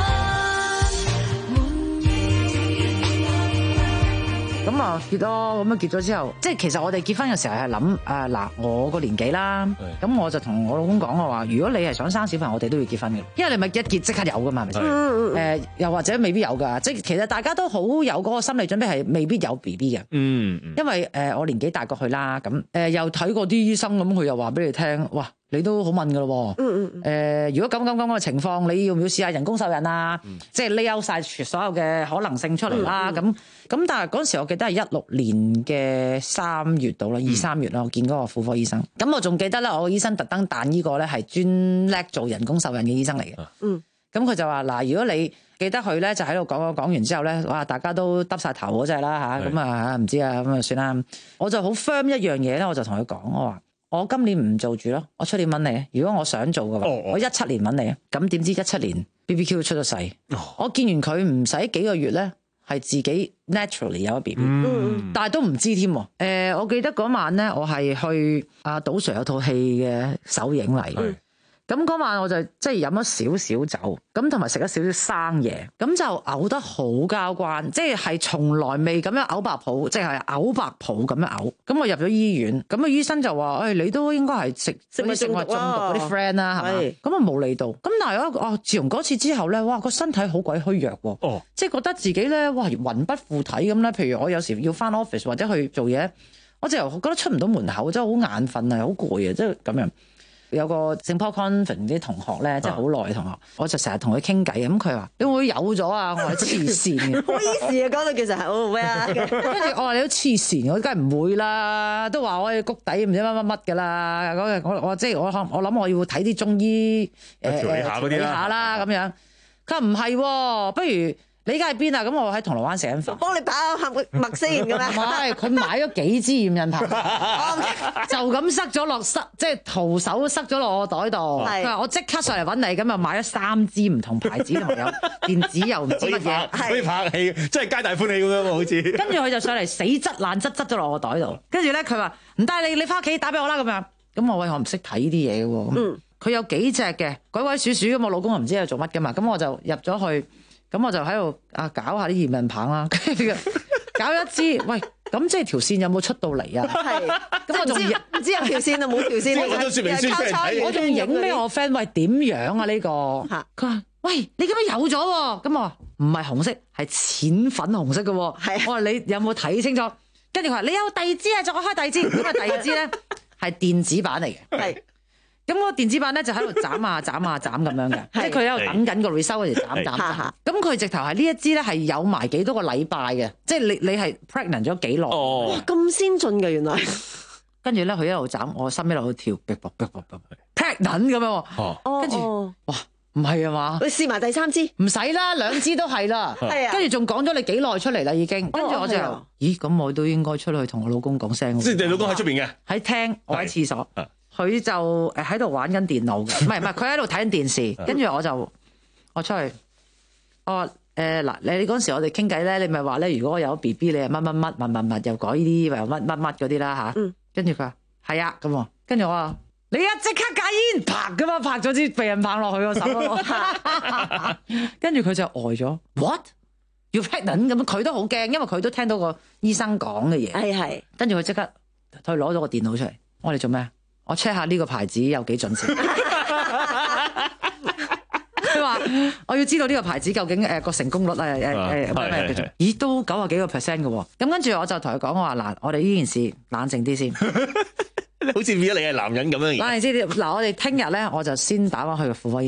咁啊結咯，咁啊結咗之後，即係其實我哋結婚嘅時候係諗誒嗱，我個年紀啦，咁我就同我老公講我話，如果你係想生小朋友，我哋都要結婚嘅，因為你咪一結即刻有噶嘛，係咪先？誒又或者未必有噶，即係其實大家都好有嗰個心理準備係未必有 B B 嘅，嗯，因為誒我年紀大過去啦，咁誒又睇過啲醫生，咁佢又話俾你聽，哇！你都好問噶咯，嗯嗯，誒、呃，如果咁咁咁嘅情況，你要唔要試下人工受孕啊？嗯、即係 lay out 晒所有嘅可能性出嚟啦，咁咁、嗯嗯，但係嗰陣時我記得係一六年嘅三月到啦，二三月啦，我見嗰個婦科醫生，咁我仲記得咧，我個醫生特登彈呢個咧係專叻做人工受孕嘅醫生嚟嘅，嗯，咁佢就話嗱，如果你記得佢咧，就喺度講講完之後咧，哇，大家都耷晒頭嗰隻啦吓，咁啊唔知啊，咁啊算啦，我就好 firm 一樣嘢咧，我就同佢講，我話。我今年唔做住咯，我出年揾你。如果我想做嘅話，哦、我一七年揾你啊。咁點知一七年 B B Q 出咗世，哦、我見完佢唔使幾個月咧，係自己 naturally 有咗 B B，嗯、但係都唔知添。誒、呃，我記得嗰晚咧，我係去阿賭 Sir 有套戲嘅首映嚟。嗯咁嗰晚我就即係飲咗少少酒，咁同埋食咗少少生嘢，咁就嘔得好交關，即係係從來未咁樣嘔白泡，即係嘔白泡咁樣嘔。咁我入咗醫院，咁個醫生就話：誒、哎，你都應該係食食物中毒嗰啲 friend 啦，係嘛？咁啊冇嚟到。咁但係我哦，自從嗰次之後咧，哇，個身體好鬼虛弱喎，哦、即係覺得自己咧，哇，魂不附體咁咧。譬如我有時要翻 office 或者去做嘢，我就覺得出唔到門口，真係好眼瞓啊，好攰啊，即係咁樣。有個聖 Paul Convent 啲同學咧，即係好耐嘅同學，我就成日同佢傾偈，咁佢話：你會唔會有咗啊？我係黐線嘅，好意思啊！講到其實係好咩啊？跟住我話你都黐線，我梗係唔會啦，都話我係谷底唔知乜乜乜㗎啦。嗰日我我即係我我諗我要睇啲中醫誒調理下嗰啲啦，咁樣。佢話唔係，不如。你而家喺邊啊？咁我喺銅鑼灣食緊飯，幫你把下脈先咁樣。唔係，佢買咗幾支驗孕棒，就咁塞咗落塞，即係徒手塞咗落我袋度。佢話我即刻上嚟揾你，咁啊買咗三支唔同牌子同有電子又唔知乜嘢， 可以拍戲，真係皆大歡喜咁樣喎，好似。 跟住佢就上嚟死質爛質質咗落我袋度，跟住咧佢話唔得，你你翻屋企打俾我啦咁樣。咁我喂我唔識睇呢啲嘢嘅喎，嗯，佢有幾隻嘅鬼鬼祟祟咁，我老公又唔知係做乜嘅嘛，咁我就入咗去。咁我就喺度啊搞下啲驗孕棒啦，跟住搞一支，喂，咁即係條線有冇出到嚟啊？係，咁我仲唔知有條線啊，冇條線。 我都説明書出嚟睇。 我仲影俾我 friend，喂，點樣啊呢個？佢話：喂，你咁樣有咗喎。咁我話唔係紅色，係淺粉紅色嘅喎。我話你有冇睇清楚？跟住佢話：你有第二支啊，再開第二支。咁啊，第二支咧係電子版嚟嘅。係。咁個電子版咧就喺度斬啊斬啊斬咁樣嘅，即係佢喺度等緊個 result 嗰時斬斬斬。咁佢直頭係呢一支咧係有埋幾多個禮拜嘅，即係你你係 pregnant 咗幾耐？ 哇，咁先進嘅原來。 跟住咧佢一路斬，我心一路跳，逼卜逼卜逼卜 pregnant 咁樣。哦，跟住哇，唔係啊嘛？ 你試埋第三支？ 唔使啦，兩支都係啦。係啊。跟住仲講咗你幾耐出嚟啦已經，跟住我就咦咁我都應該出去同我老公講聲。 即係你老公喺出邊嘅？ 喺廳，我喺廁所。佢就誒喺度玩緊電腦嘅，唔係唔係，佢喺度睇緊電視，跟住我就我出去，我話誒嗱，你你嗰陣時我哋傾偈咧，你咪話咧，如果我有 B B，你又乜乜乜乜乜乜，又改呢啲，又乜乜乜嗰啲啦嚇，跟住佢話係啊咁，跟住我話你一即刻戒煙，啪咁啊拍咗支避孕棒落去個手度，跟住佢就呆咗 ，what you pregnant 咁，佢都好驚，因為佢都聽到個醫生講嘅嘢，係係，跟住佢即刻佢攞咗個電腦出嚟，我哋做咩？我 check 下呢個牌子有幾準先。佢話我要知道呢個牌子究竟誒個成功率啊誒誒咩叫做？咦都九啊幾個 percent 嘅喎。咁跟住我就同佢講我話嗱，我哋呢件事冷靜啲先。 好似變咗你係男人咁樣。 冷靜啲。嗱，我哋聽日咧我就先打翻去個婦科醫生度。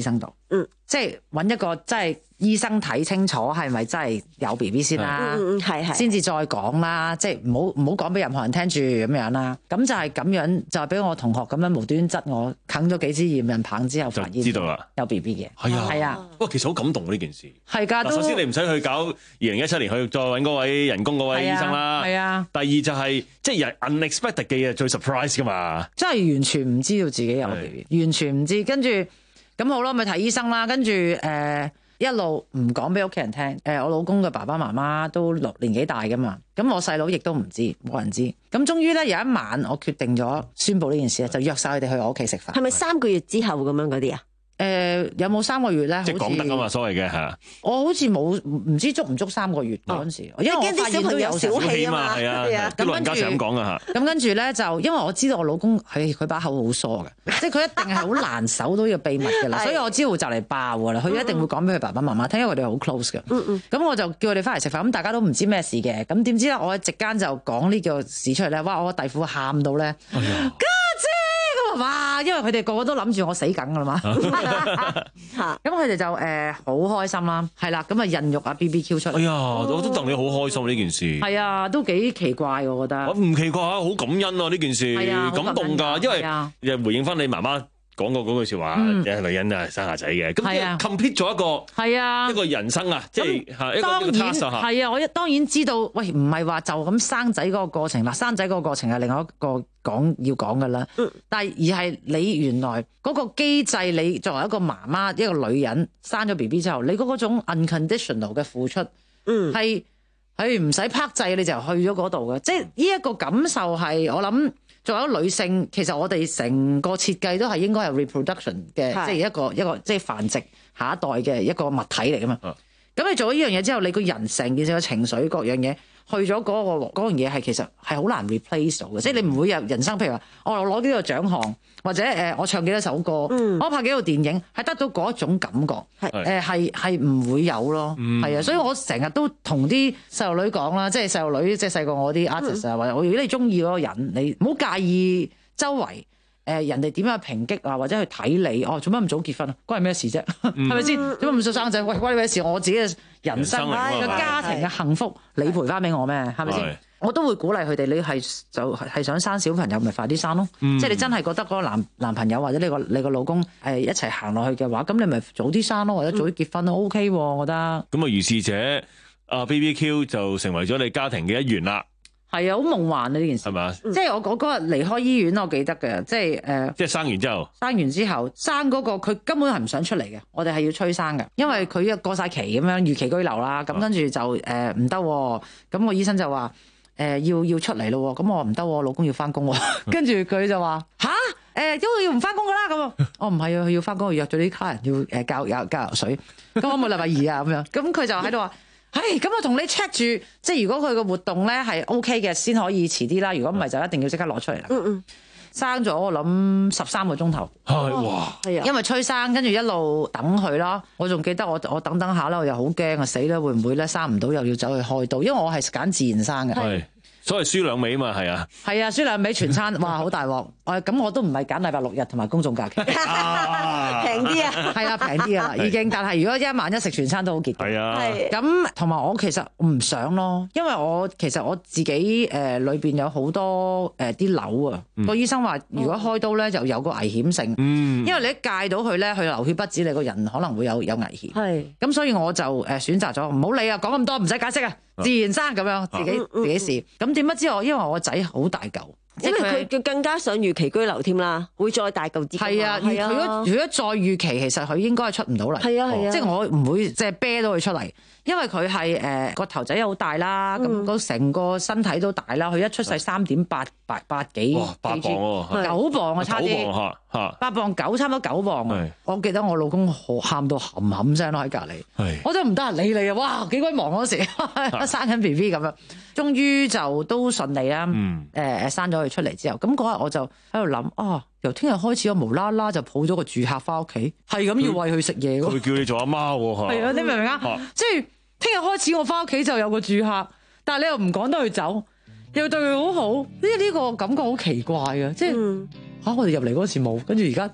嗯，即係揾一個即係醫生睇清楚係咪真係有 B B 先啦， 嗯嗯係係， 先至再講啦，即係唔好唔好講俾任何人聽住咁樣啦。咁就係咁樣，就係俾我同學咁樣無端質我，啃咗幾支驗孕棒之後，發現知道啦， 有 B B 嘅。 係啊， 係啊。 不過其實好感動呢件事。 係㗎， 首先你唔使去搞二零一七年去再揾嗰位人工嗰位醫生啦。 係啊。 第二就係即係 unexpected 嘅嘢最 surprise 㗎嘛。 真係完全唔知道自己有 B B，完全唔知。跟住咁好咯，咪睇醫生啦。跟住誒。呃一路唔講俾屋企人聽，誒我老公嘅爸爸媽媽都六年紀大噶嘛，咁我細佬亦都唔知，冇人知。咁終於咧有一晚，我決定咗宣佈呢件事咧，就約晒佢哋去我屋企食飯。 係咪三個月之後咁樣嗰啲啊？ 誒、呃、有冇三個月咧？ 即係講得啊嘛，所謂嘅係。 我好似冇唔知足唔足三個月嗰陣時，哦、因為我發現都有小氣啊嘛，係啊，啲老人家成日咁講啊嚇。 咁跟住咧就因為我知道我老公係佢把口好疏嘅，即係佢一定係好難守到呢個秘密嘅啦，所以我知道就嚟爆㗎啦。佢一定會講俾佢爸爸媽媽聽，因為佢哋好 close 嘅。咁、嗯嗯、我就叫佢哋翻嚟食飯，咁大家都唔知咩事嘅。咁點知咧，我喺席間就講呢個事出嚟咧，哇！我弟婦喊到咧。哎呀哇！因為佢哋個個都諗住我死梗噶啦嘛，咁佢哋就誒好開心啦，係啦，咁啊孕育啊 B B Q 出嚟。 哎呀，我都戥你好開心呢件事。 係啊，都幾奇怪我覺得。 唔奇怪啊，好感恩啊呢件事，感動㗎，因為又回應翻你媽媽講過嗰句説話，誒女人啊生下仔嘅，咁即係 complete 咗一個係啊一個人生啊，即係嚇一個 task 嚇。係啊，我當然知道，喂唔係話就咁生仔嗰個過程啦，生仔嗰個過程係另外一個講要講㗎啦。但係而係你原來嗰個機制，你作為一個媽媽一個女人生咗 B B 之後，你嗰嗰種 unconditional 嘅付出，嗯係係唔使拍掣你就去咗嗰度嘅，即係呢一個感受係我諗。作為女性，其實我哋成個設計都係應該係 reproduction 嘅，即係一個一個即係繁殖下一代嘅一個物體嚟噶嘛。咁、啊、你做咗呢樣嘢之後，你個人成件事嘅情緒各樣嘢去咗嗰、嗰個嗰樣嘢係其實係好難 replace 到嘅，即係你唔會有人生，譬如話我攞幾個獎項，或者誒我唱幾多首歌，嗯、我拍幾套電影，係得到嗰一種感覺，誒係係唔會有咯，係啊、嗯，所以我成日都同啲細路女講啦，即係細路女即係細過我啲 artist 啊，或者我如果你中意嗰個人，你唔好介意周圍。誒人哋點樣去抨擊啊，或者去睇你哦？做乜咁早結婚啊？關你咩事啫？係咪先？做乜咁早生仔？喂，關你咩事？我自己嘅人生、個家庭嘅幸福，你賠翻俾我咩？係咪先？我都會鼓勵佢哋，你係就係想生小朋友，咪快啲生咯。嗯、即係你真係覺得嗰個男男朋友或者你個你個老公係一齊行落去嘅話，咁你咪早啲生咯，或者早啲結婚都 OK 喎，我覺得。咁啊，如是者啊 B B Q 就成為咗你家庭嘅一員啦。係啊，好夢幻啊呢件事，係嘛？即係我嗰嗰日離開醫院，我記得嘅，即係誒，呃、即係生完之後，生完之後生嗰個佢根本係唔想出嚟嘅，我哋係要催生嘅，因為佢過晒期咁樣預期居留啦，咁跟住就誒唔得，咁個醫生就話誒、呃、要要出嚟咯，咁我唔得，老公要翻工，跟住佢就話吓誒都要唔翻工噶啦，咁我唔係啊，佢要翻工，約咗啲客人要誒交交交流水，咁我冇禮拜二啊咁樣，咁佢就喺度話。唉，咁我同你 check 住，即係如果佢個活動咧係 OK 嘅，先可以遲啲啦。如果唔係，就一定要即刻攞出嚟啦。嗯嗯，生咗我諗十三個鐘頭。係哇，係啊，因為催生，跟住一路等佢啦。我仲記得我我等等下啦，我又好驚啊，死啦，會唔會咧生唔到又要走去開刀？因為我係揀自然生嘅。係。所謂輸兩味啊嘛，係啊，係啊，輸兩味全餐，哇，好大鑊！誒，咁我都唔係揀禮拜六日同埋公眾假期，平啲啊，係啊，平啲噶啦，已經。但係如果一晚一食全餐都好結，係啊，咁同埋我其實唔想咯，因為我其實我自己誒裏邊有好多誒啲瘤啊，個醫生話如果開刀咧就有個危險性，嗯，因為你一戒到佢咧，佢流血不止，你個人可能會有有危險，係，咁所以我就誒選擇咗唔好理啊，講咁多唔使解釋啊。自然生咁樣，自己、啊、自己試。咁點不知我，因為我個仔好大嚿，因為佢佢更加想預期居留添啦，會再大嚿啲。係啊，係啊。如果如果再預期，其實佢應該係出唔到嚟。係啊係啊。即係我唔會即係啤到佢出嚟，因為佢係誒個頭仔又好大啦，咁個成個身體都大啦。佢一出世三點八八八幾，八磅喎，九磅啊，差啲。八磅九，差唔多九磅啊！我記得我老公好喊到冚冚聲咯喺隔離，我真係唔得閒理你啊！哇，幾鬼忙嗰時，生緊 B B 咁樣，終於就都順利啦。誒誒、嗯，生咗佢出嚟之後，咁嗰日我就喺度諗啊，由聽日開始我無啦啦就抱咗個住客翻屋企，係咁要餵佢食嘢。佢叫你做阿媽喎，係啊，你明唔明啊？即係聽日開始我翻屋企就有個住客，但係你又唔趕得佢走，又對佢好好，呢呢個感覺好奇怪嘅，即係。嚇、啊！我哋入嚟嗰時冇，跟住而家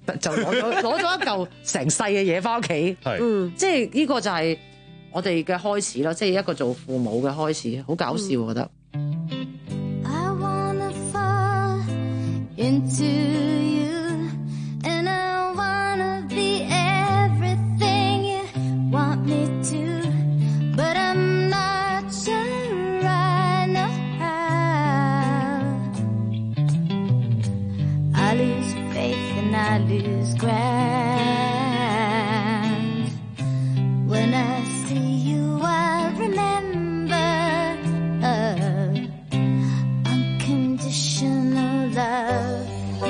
就攞咗攞咗一嚿成世嘅嘢翻屋企。 係， 嗯，即係呢個就係我哋嘅開始咯，即係一個做父母嘅開始，好搞笑我覺得。 I wanna fall into you, and I wanna be everything you want me to, but I'm not sure I know how. I lose faith and I lose ground. When I see you, I remember unconditional love.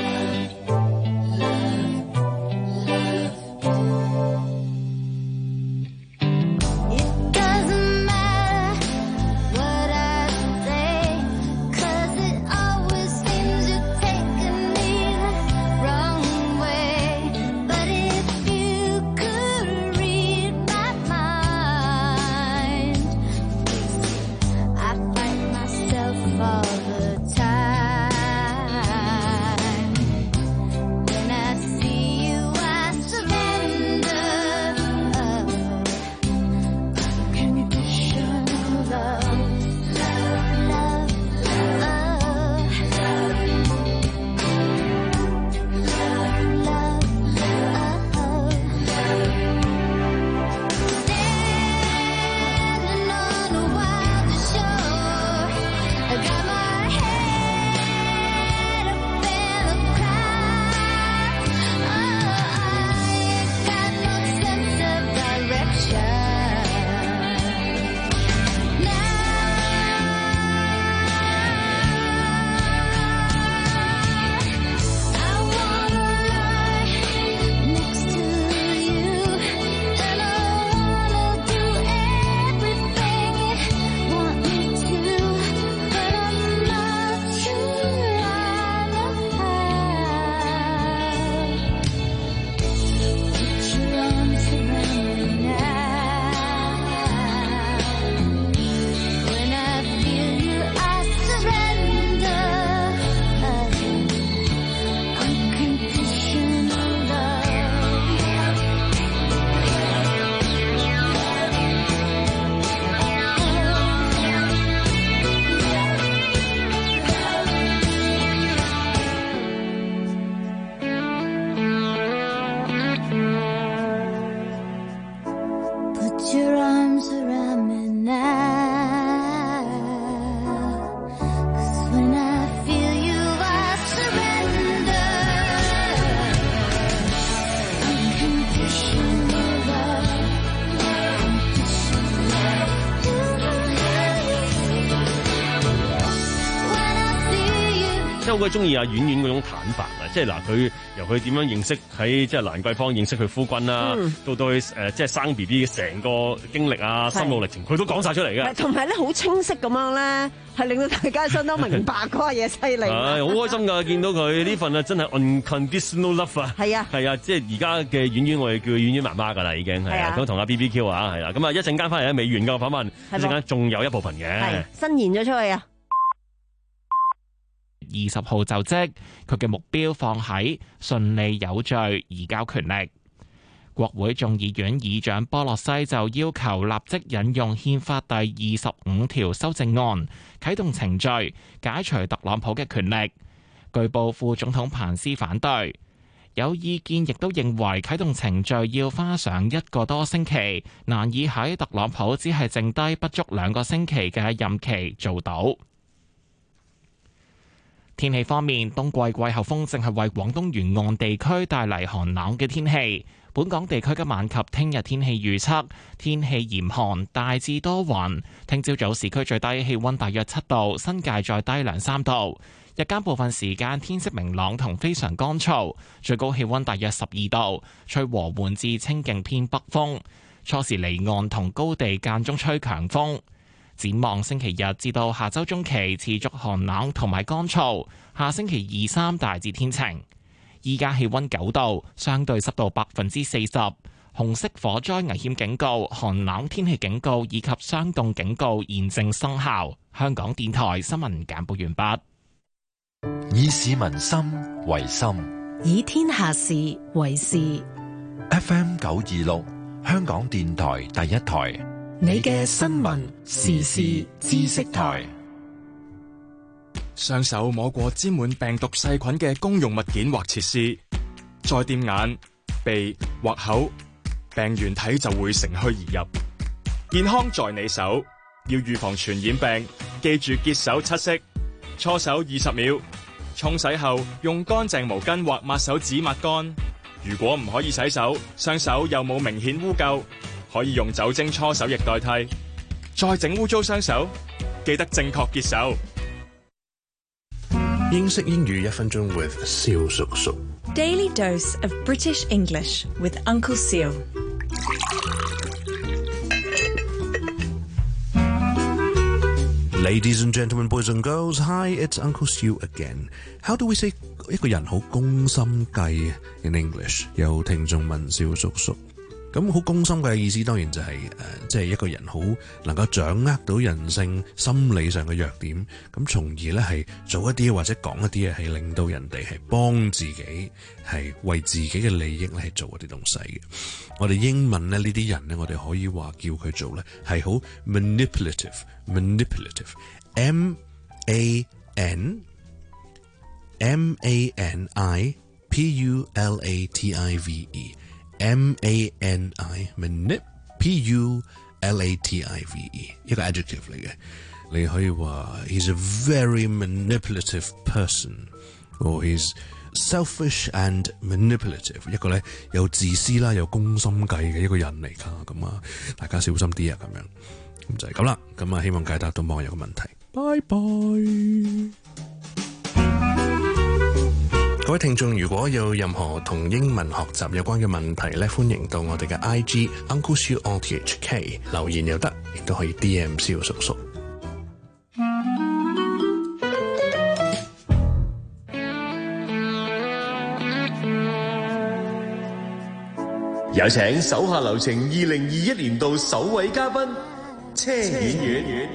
It doesn't matter what I say, 'cause it always seems you're taking me the wrong way. But if you could read my mind, I fight myself all the time. When I see you, I surrender. Unconditional love, love, standing on a wild shore, I got my head up in the clouds. I ain't got no sense of direction. I wanna lie next to you, and I wanna do everything you want me to, but I'm not sure I know how. Put your arms around me now. When I feel you, I surrender. Unconditional love. Put your arms around me now. 'Cause when I feel you, I surrender. Unconditional love. When I see you. 即係好鬼中意阿婉婉嗰種坦白啊！即係嗱，佢由佢點樣認識喺即係蘭桂坊認識佢夫君啦， 嗯到到佢誒即係生 B B 嘅成個經歷啊、心路歷程，佢都講晒出嚟嘅。 同埋咧好清晰咁樣咧，係令到大家相當明白嗰個嘢犀利。 係好開心㗎，見到佢呢份啊真係 unconditional love 啊！ 係啊， 係啊，即係而家嘅婉婉，我哋叫婉婉媽媽㗎啦，已經係啊。咁同阿 B B Q 啊，係啦。咁啊，一陣間翻嚟咧未完㗎個訪問，一陣間仲有一部分嘅。 係伸延咗出去啊！ 二十號就職，佢嘅目標放喺順利有序移交權力。國會眾議院議長波洛西就要求立即引用憲法第二十五條修正案，啟動程序解除特朗普嘅權力。據報副總統彭斯反對，有意見亦都認為啟動程序要花上一個多星期，難以喺特朗普只係剩低不足兩個星期嘅任期做到。天氣方面，冬季季候風正係為廣東沿岸地區帶嚟寒冷嘅天氣。本港地區今晚及聽日天氣預測，天氣嚴寒，大致多雲。聽朝早市區最低氣溫大約七度，新界再低兩三度。日間部分時間天色明朗同非常乾燥，最高氣溫大約十二度，吹和緩至清勁偏北風。初時離岸同高地間中吹強風。展望星期日至到下周中期持續寒冷同埋乾燥，下星期二三大致天晴。依家氣溫九度，相對濕度百分之四十。紅色火災危險警告、寒冷天氣警告以及霜凍警告現正生效。香港電台新聞簡報完畢。 以市民心為心， 以天下事為事。 F M 九二六，香港電台第一台， 你嘅新聞時事知識台。 雙手摸過沾滿病毒細菌嘅公用物件或設施，再掂眼、鼻或口，病原體就會乘虛而入。健康在你手，要預防傳染病，記住潔手七式：搓手二十秒，沖洗後用乾淨毛巾或抹手紙抹乾。如果唔可以洗手，雙手又冇明顯污垢，可以用酒精搓手液代替。再整污糟雙手，記得正確潔手。 英式英語一分鐘 with 蕭叔叔。 Daily dose of British English with Uncle Seal. Ladies and gentlemen, boys and girls, hi, it's Uncle Seal again. How do we say 一個人好攻心計 in English？ 有聽眾問蕭叔叔。咁好攻心計嘅意思當然就係、是、誒，即、呃、係、就是、一個人好能夠掌握到人性心理上嘅弱點，咁從而咧係做一啲或者講一啲嘢係令到人哋係幫自己，係為自己嘅利益咧係做一啲東西嘅。我哋英文咧呢啲人咧，我哋可以話叫佢做咧係好 manipulative，manipulative，m a n m a n i p u l a t i v e。M A N I manip P U L A T I V E 一個 adjective 嚟嘅，你可以話 he's a very manipulative person， or he's selfish and manipulative， 一個咧有自私啦，有攻心計嘅一個人嚟㗎，咁啊，大家小心啲啊，咁樣，咁就係咁啦，咁啊，希望解答到網友嘅問題，拜拜。各位聽眾，如果有任何同英文學習有關嘅問題咧，歡迎到我哋嘅 I G Uncle Siu R T H K 留言又得，亦都可以 D M 蕭叔叔。 有請手下留情二零二一年度首位嘉賓車演員。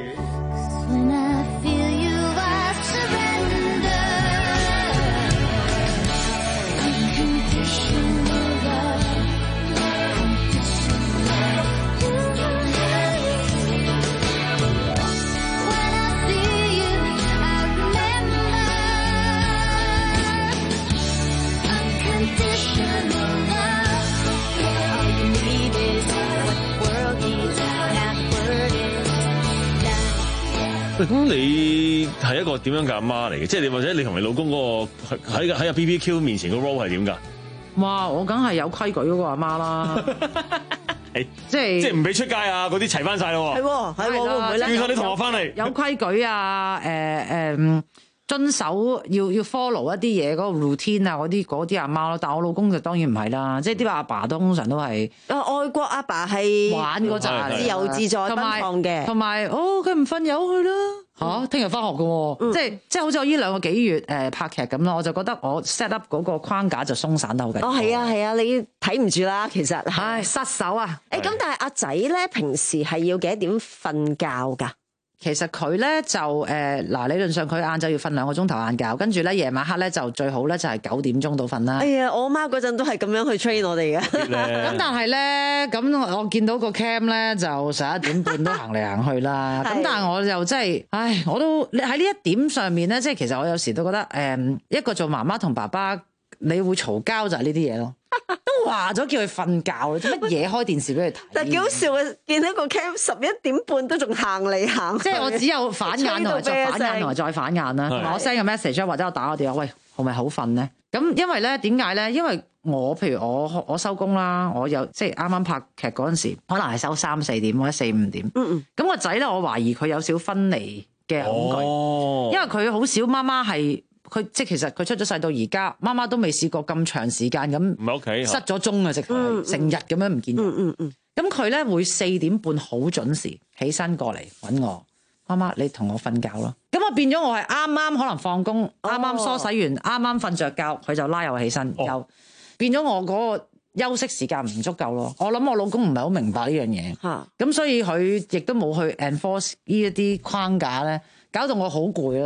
咁你係一個點樣嘅阿媽嚟嘅？即係你或者你同你老公嗰個喺喺阿 B B Q 面前個 role 係點㗎？ 哇！我梗係有規矩嗰個阿媽啦，即係即係唔俾出街啊！嗰啲齊翻晒咯喎， 係喎係喎，會唔會咧？ 叫晒啲同學翻嚟， 有規矩啊！誒、呃、誒。呃遵守要要 follow 一啲嘢嗰個 routine 啊，嗰啲嗰啲阿媽咯，但係我老公就當然唔係啦，即係啲阿爸都通常都係外國阿爸係玩嗰陣自由自在奔放嘅， 同埋哦佢唔瞓由去啦嚇，聽日翻學嘅喎、嗯，即係即係好似我呢兩個幾月誒、呃、拍劇咁咯，我就覺得我 set up 嗰個框架就鬆散得好緊。 哦係啊係啊，你睇唔住啦，其實唉失手啊！ 誒咁，但係阿仔咧平時係要幾多點瞓覺㗎？ 其實佢咧就誒嗱、呃、理論上佢晏晝要瞓兩個鐘頭晏覺，跟住咧夜晚黑咧就最好咧就係九點鐘到瞓啦。 哎呀，我媽嗰陣都係咁樣去 train 我哋嘅。 咁但係咧，咁我見到個 cam 咧就十一點半都行嚟行去啦。咁但係我就真係，唉，我都喺呢一點上面咧，即係其實我有時都覺得誒、嗯，一個做媽媽同爸爸，你會嘈交就係呢啲嘢咯。都話咗叫佢瞓覺，做乜嘢開電視俾佢睇？ 但係幾好笑啊！見到個 cam 十一點半都仲行嚟行， 即係我只有反眼同埋再反眼同埋再反眼啦。我 send 個 message 或者我打個電話，喂，係咪好瞓咧？咁因為咧點解咧？因為我譬如我我收工啦，我有即係啱啱拍劇嗰陣時，可能係收三四點或者四五點。嗯嗯。咁個仔咧，我懷疑佢有少分離嘅恐懼，哦、因為佢好少媽媽係。佢即係其實佢出咗世到而家，媽媽都未試過咁長時間咁唔喺屋企失咗蹤啊！直頭成日咁樣唔見。嗯嗯嗯。咁佢咧會四點半好準時起身過嚟揾我，媽媽你同我瞓覺咯。咁啊變咗我係啱啱可能放工，啱啱梳洗完，啱啱瞓着覺，佢就拉我起身，又、哦、變咗我嗰個休息時間唔足夠咯。我諗我老公唔係好明白呢樣嘢，咁、嗯、所以佢亦都冇去 enforce 呢一啲框架咧。搞到我好攰咯，真係。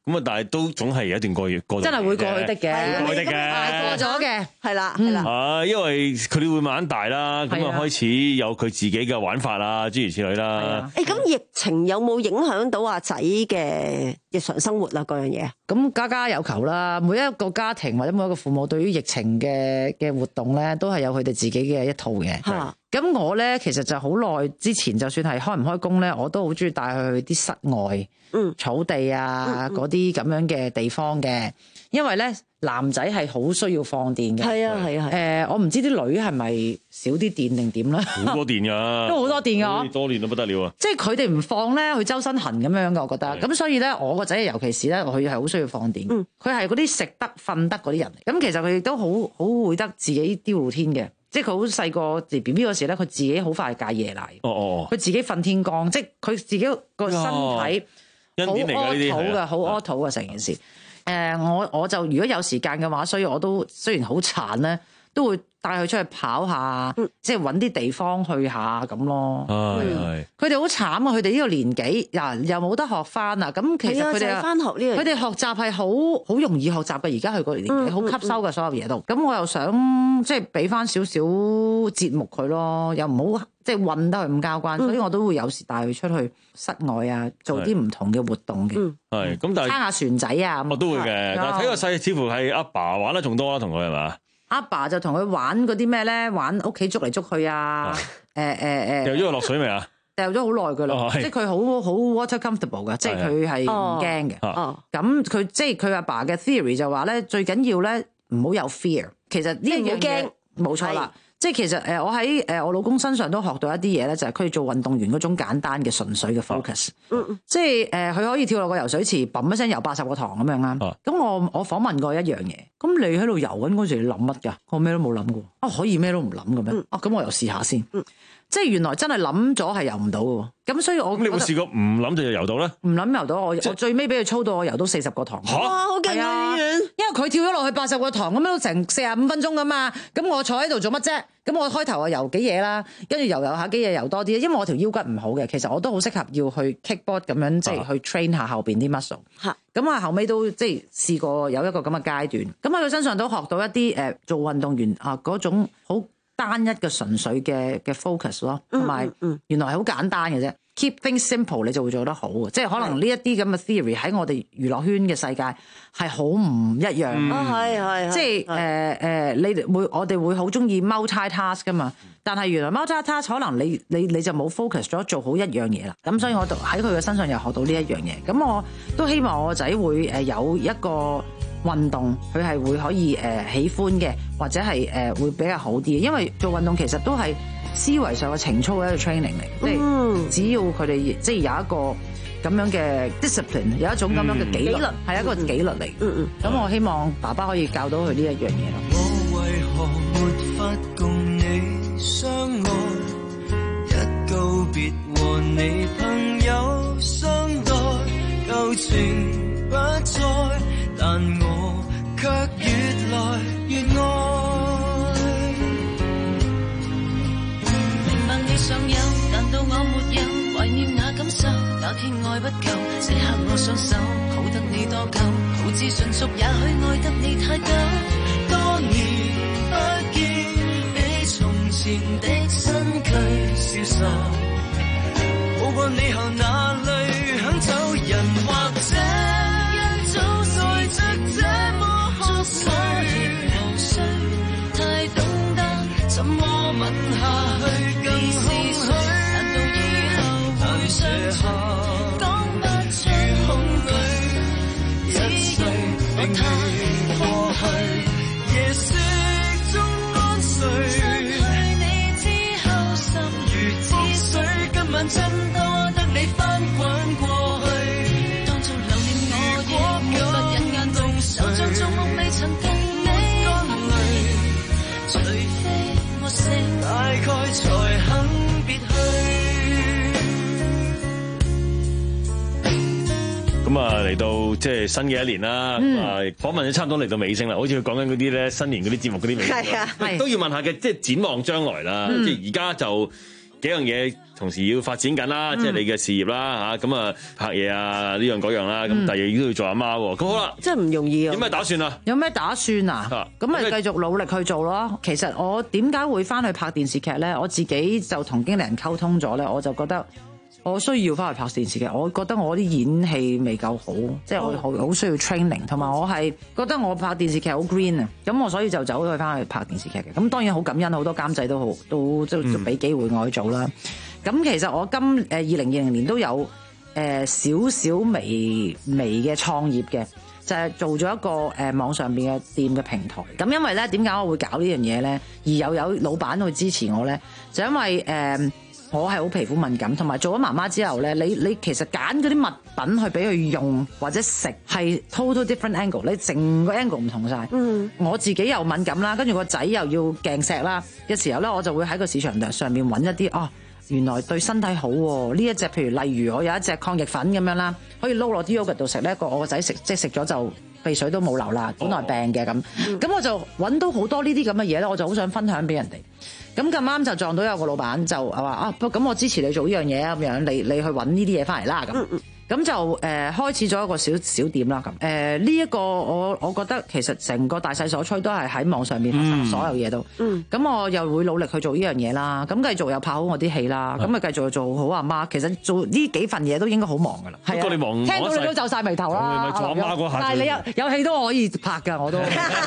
咁啊，但係都總係有一段過月過。 真係會過去的嘅， 過去的嘅， 過咗嘅， 係啦，係啦。 啊，因為佢哋會慢慢大啦，咁啊開始有佢自己嘅玩法啦，諸如此類啦。 誒，咁疫情有冇影響到阿仔嘅日常生活啊？嗰樣嘢？ 咁家家有求啦，每一個家庭或者每一個父母對於疫情嘅嘅活動咧，都係有佢哋自己嘅一套嘅。咁我咧其實就好耐之前，就算係開唔開工咧，我都好中意帶佢去啲室外、嗯、草地啊嗰啲咁樣嘅地方嘅，因為咧男仔係好需要放電嘅。係啊係啊係。誒、呃，我唔知啲女係咪少啲電定點啦？ 好多電㗎， 都好多電㗎， 多電都不得了啊！ 即係佢哋唔放咧，佢周身痕咁樣㗎，我覺得。咁所以咧，我個仔尤其是咧，佢係好需要放電。佢係嗰啲食得瞓得嗰啲人嚟。咁其實佢亦都好好會得自己丟露天嘅。即係佢好細個 B B 嗰時咧，佢自己好快戒夜奶。哦哦，佢自己瞓天光，即係佢自己個身體好屙肚嘅，好屙肚嘅成件事。誒、呃，我我就如果有時間嘅話，所以我都雖然好殘咧，都會帶佢出去跑下，嗯、即係揾啲地方去下咁咯。係係，佢哋好慘啊！佢哋呢個年紀，嗱又冇得學翻啊！咁其實佢哋翻學呢樣，佢哋學習係好好容易學習嘅。而家佢個年紀好吸收嘅所有嘢都。咁我又想即係俾翻少少節目佢咯，又唔好即係韞得佢咁交關，所以我都會有時帶佢出去室外啊，做啲唔同嘅活動嘅。 係咁，但係撐下船仔啊， 我都會嘅。但係睇個細，似乎係阿爸玩得仲多啦，同佢係嘛？阿爸就同佢玩嗰啲咩咧？玩屋企捉嚟捉去啊！誒誒誒， 掉咗佢落水未啊？ 掉咗好耐噶啦，即係佢好好 water comfortable 嘅，即係佢係唔驚嘅。咁佢即係佢阿爸嘅 theory 就話咧，最緊要咧唔好有 fear。其實呢樣嘢冇錯啦。即係其實誒，我喺誒我老公身上都學到一啲嘢咧，就係佢做運動員嗰種簡單嘅純粹嘅 focus。嗯，即係誒，佢可以跳落個游水池，砰一聲游八十個塘咁樣啦。咁我我訪問過一樣嘢，咁你喺度游緊嗰時，你諗乜㗎？我咩都冇諗過。啊，可以咩都唔諗嘅咩？啊，咁我又試下先。即係原來真係諗咗係游唔到嘅。咁所以我你有冇試過唔諗就游到咧？ 唔諗游到，我我最尾俾佢操到我游到四十個塘。 嚇！ 哇，好勁啊！因為佢跳咗落去八十個塘咁樣都成四十五分鐘㗎嘛。咁我坐喺度做乜啫？咁我開頭我游幾嘢啦，跟住游游下幾嘢游多啲，因為我條腰骨唔好嘅，其實我都好適合要去 kickboard 咁樣，即係去 train 下後邊啲 muscle。嚇！咁啊後尾都即係試過有一個咁嘅階段，咁喺佢身上都學到一啲誒做運動員啊嗰種好單一嘅純粹嘅嘅 focus 咯，同埋原來係好簡單嘅啫。Keep things simple 你就會做得好嘅，即係可能呢一啲咁嘅 theory 喺我哋娛樂圈嘅世界係好唔一樣。 啊係係， 即係誒誒，你哋會我哋會好中意 multi-task 噶嘛，但係原來 multi-task 可能你你你就冇 focus 咗做好一樣嘢啦。咁所以我就喺佢嘅身上又學到呢一樣嘢。咁我都希望我個仔會誒有一個運動，佢係會可以誒、呃、喜歡嘅，或者係誒、呃、會比較好啲。因為做運動其實都係思維上嘅情操嘅一個 training 嚟，即係、嗯、只要佢哋即係有一個咁樣嘅 discipline， 有一種咁樣嘅紀律，係、嗯、一個紀律嚟。嗯嗯。咁、嗯、我希望爸爸可以教到佢呢一樣嘢咯。 我為何沒法共你相愛？一告別和你朋友相待，舊情不再，但我卻越來越愛。 明白你尚有，但到我沒有，懷念那感受。那天愛不夠，這刻我雙手抱得你多久？抱至純熟，也許愛得你太久。多年不見，比從前的身軀消瘦。好過你後那淚響走人，或者一早在這這麼渴水，無需太懂得怎麼吻下去更空虛。難道以後會相處，講不出恐懼，只要我太過去，夜色中安睡。失去你之後心如止水，今晚真多得你翻滾過去。當作留念我亦沒法忍眼動手，像做夢未曾共你乾淚，除非我醒，大概才肯別去。 咁啊，嚟到即係新嘅一年啦，咁啊訪問就差唔多嚟到尾聲啦，好似佢講緊嗰啲咧新年嗰啲節目嗰啲尾聲， 係啊， 都要問下嘅，即係展望將來啦，即係而家就幾樣嘢同時要發展緊啦，即係你嘅事業啦嚇，咁啊拍嘢啊呢樣嗰樣啦，咁第二亦都要做阿媽喎。咁好啦， 真係唔容易啊！ 有咩打算啊？ 有咩打算啊？咁咪繼續努力去做咯。其實我點解會翻去拍電視劇咧？我自己就同經理人溝通咗咧，我就覺得我需要翻去拍電視劇。我覺得我啲演戲未夠好，即係我好好需要 training， 同埋我係覺得我拍電視劇好 green 啊，咁我所以就走去翻去拍電視劇嘅。咁當然好感恩，好多監製都好都即係俾機會我去做啦。咁、嗯、其實我今誒二零二零年都有誒少少微微嘅創業嘅。就係做咗一個誒、呃、網上邊嘅店嘅平台，咁因為咧點解我會搞呢樣嘢咧？而又有老闆去支持我咧，就因為誒、呃、我係好皮膚敏感，同埋做咗媽媽之後咧，你你其實揀嗰啲物品去俾佢用或者食係 total different angle，你成個 angle 唔同晒。嗯，我自己又敏感啦，跟住個仔又要鏡石啦嘅時候咧，我就會喺個市場上面揾一啲哦。原來對身體好喎，呢一隻譬如例如我有一隻抗疫粉咁樣啦，可以撈落啲 yogurt 度食咧，個我個仔食即係食咗就鼻水都冇流啦，本來病嘅咁，咁、哦、我就揾到好多呢啲咁嘅嘢咧，我就好想分享俾人哋。咁咁啱就撞到有個老闆就話啊，不咁我支持你做呢樣嘢啊，咁樣你你去揾呢啲嘢翻嚟啦咁。嗯嗯咁就誒、呃、開始咗一個小小店啦咁，誒呢一個我我覺得其實成個大勢所趨都係喺網上面發生，所有嘢都，咁、嗯、我又會努力去做呢樣嘢啦，咁繼續又拍好我啲戲啦，咁咪繼續做好阿媽，其實做呢幾份嘢都應該好忙噶啦，係啊，你忙聽到你都皺晒眉頭啦， 做阿媽嗰下， 但係你有有戲都可以拍㗎，我都，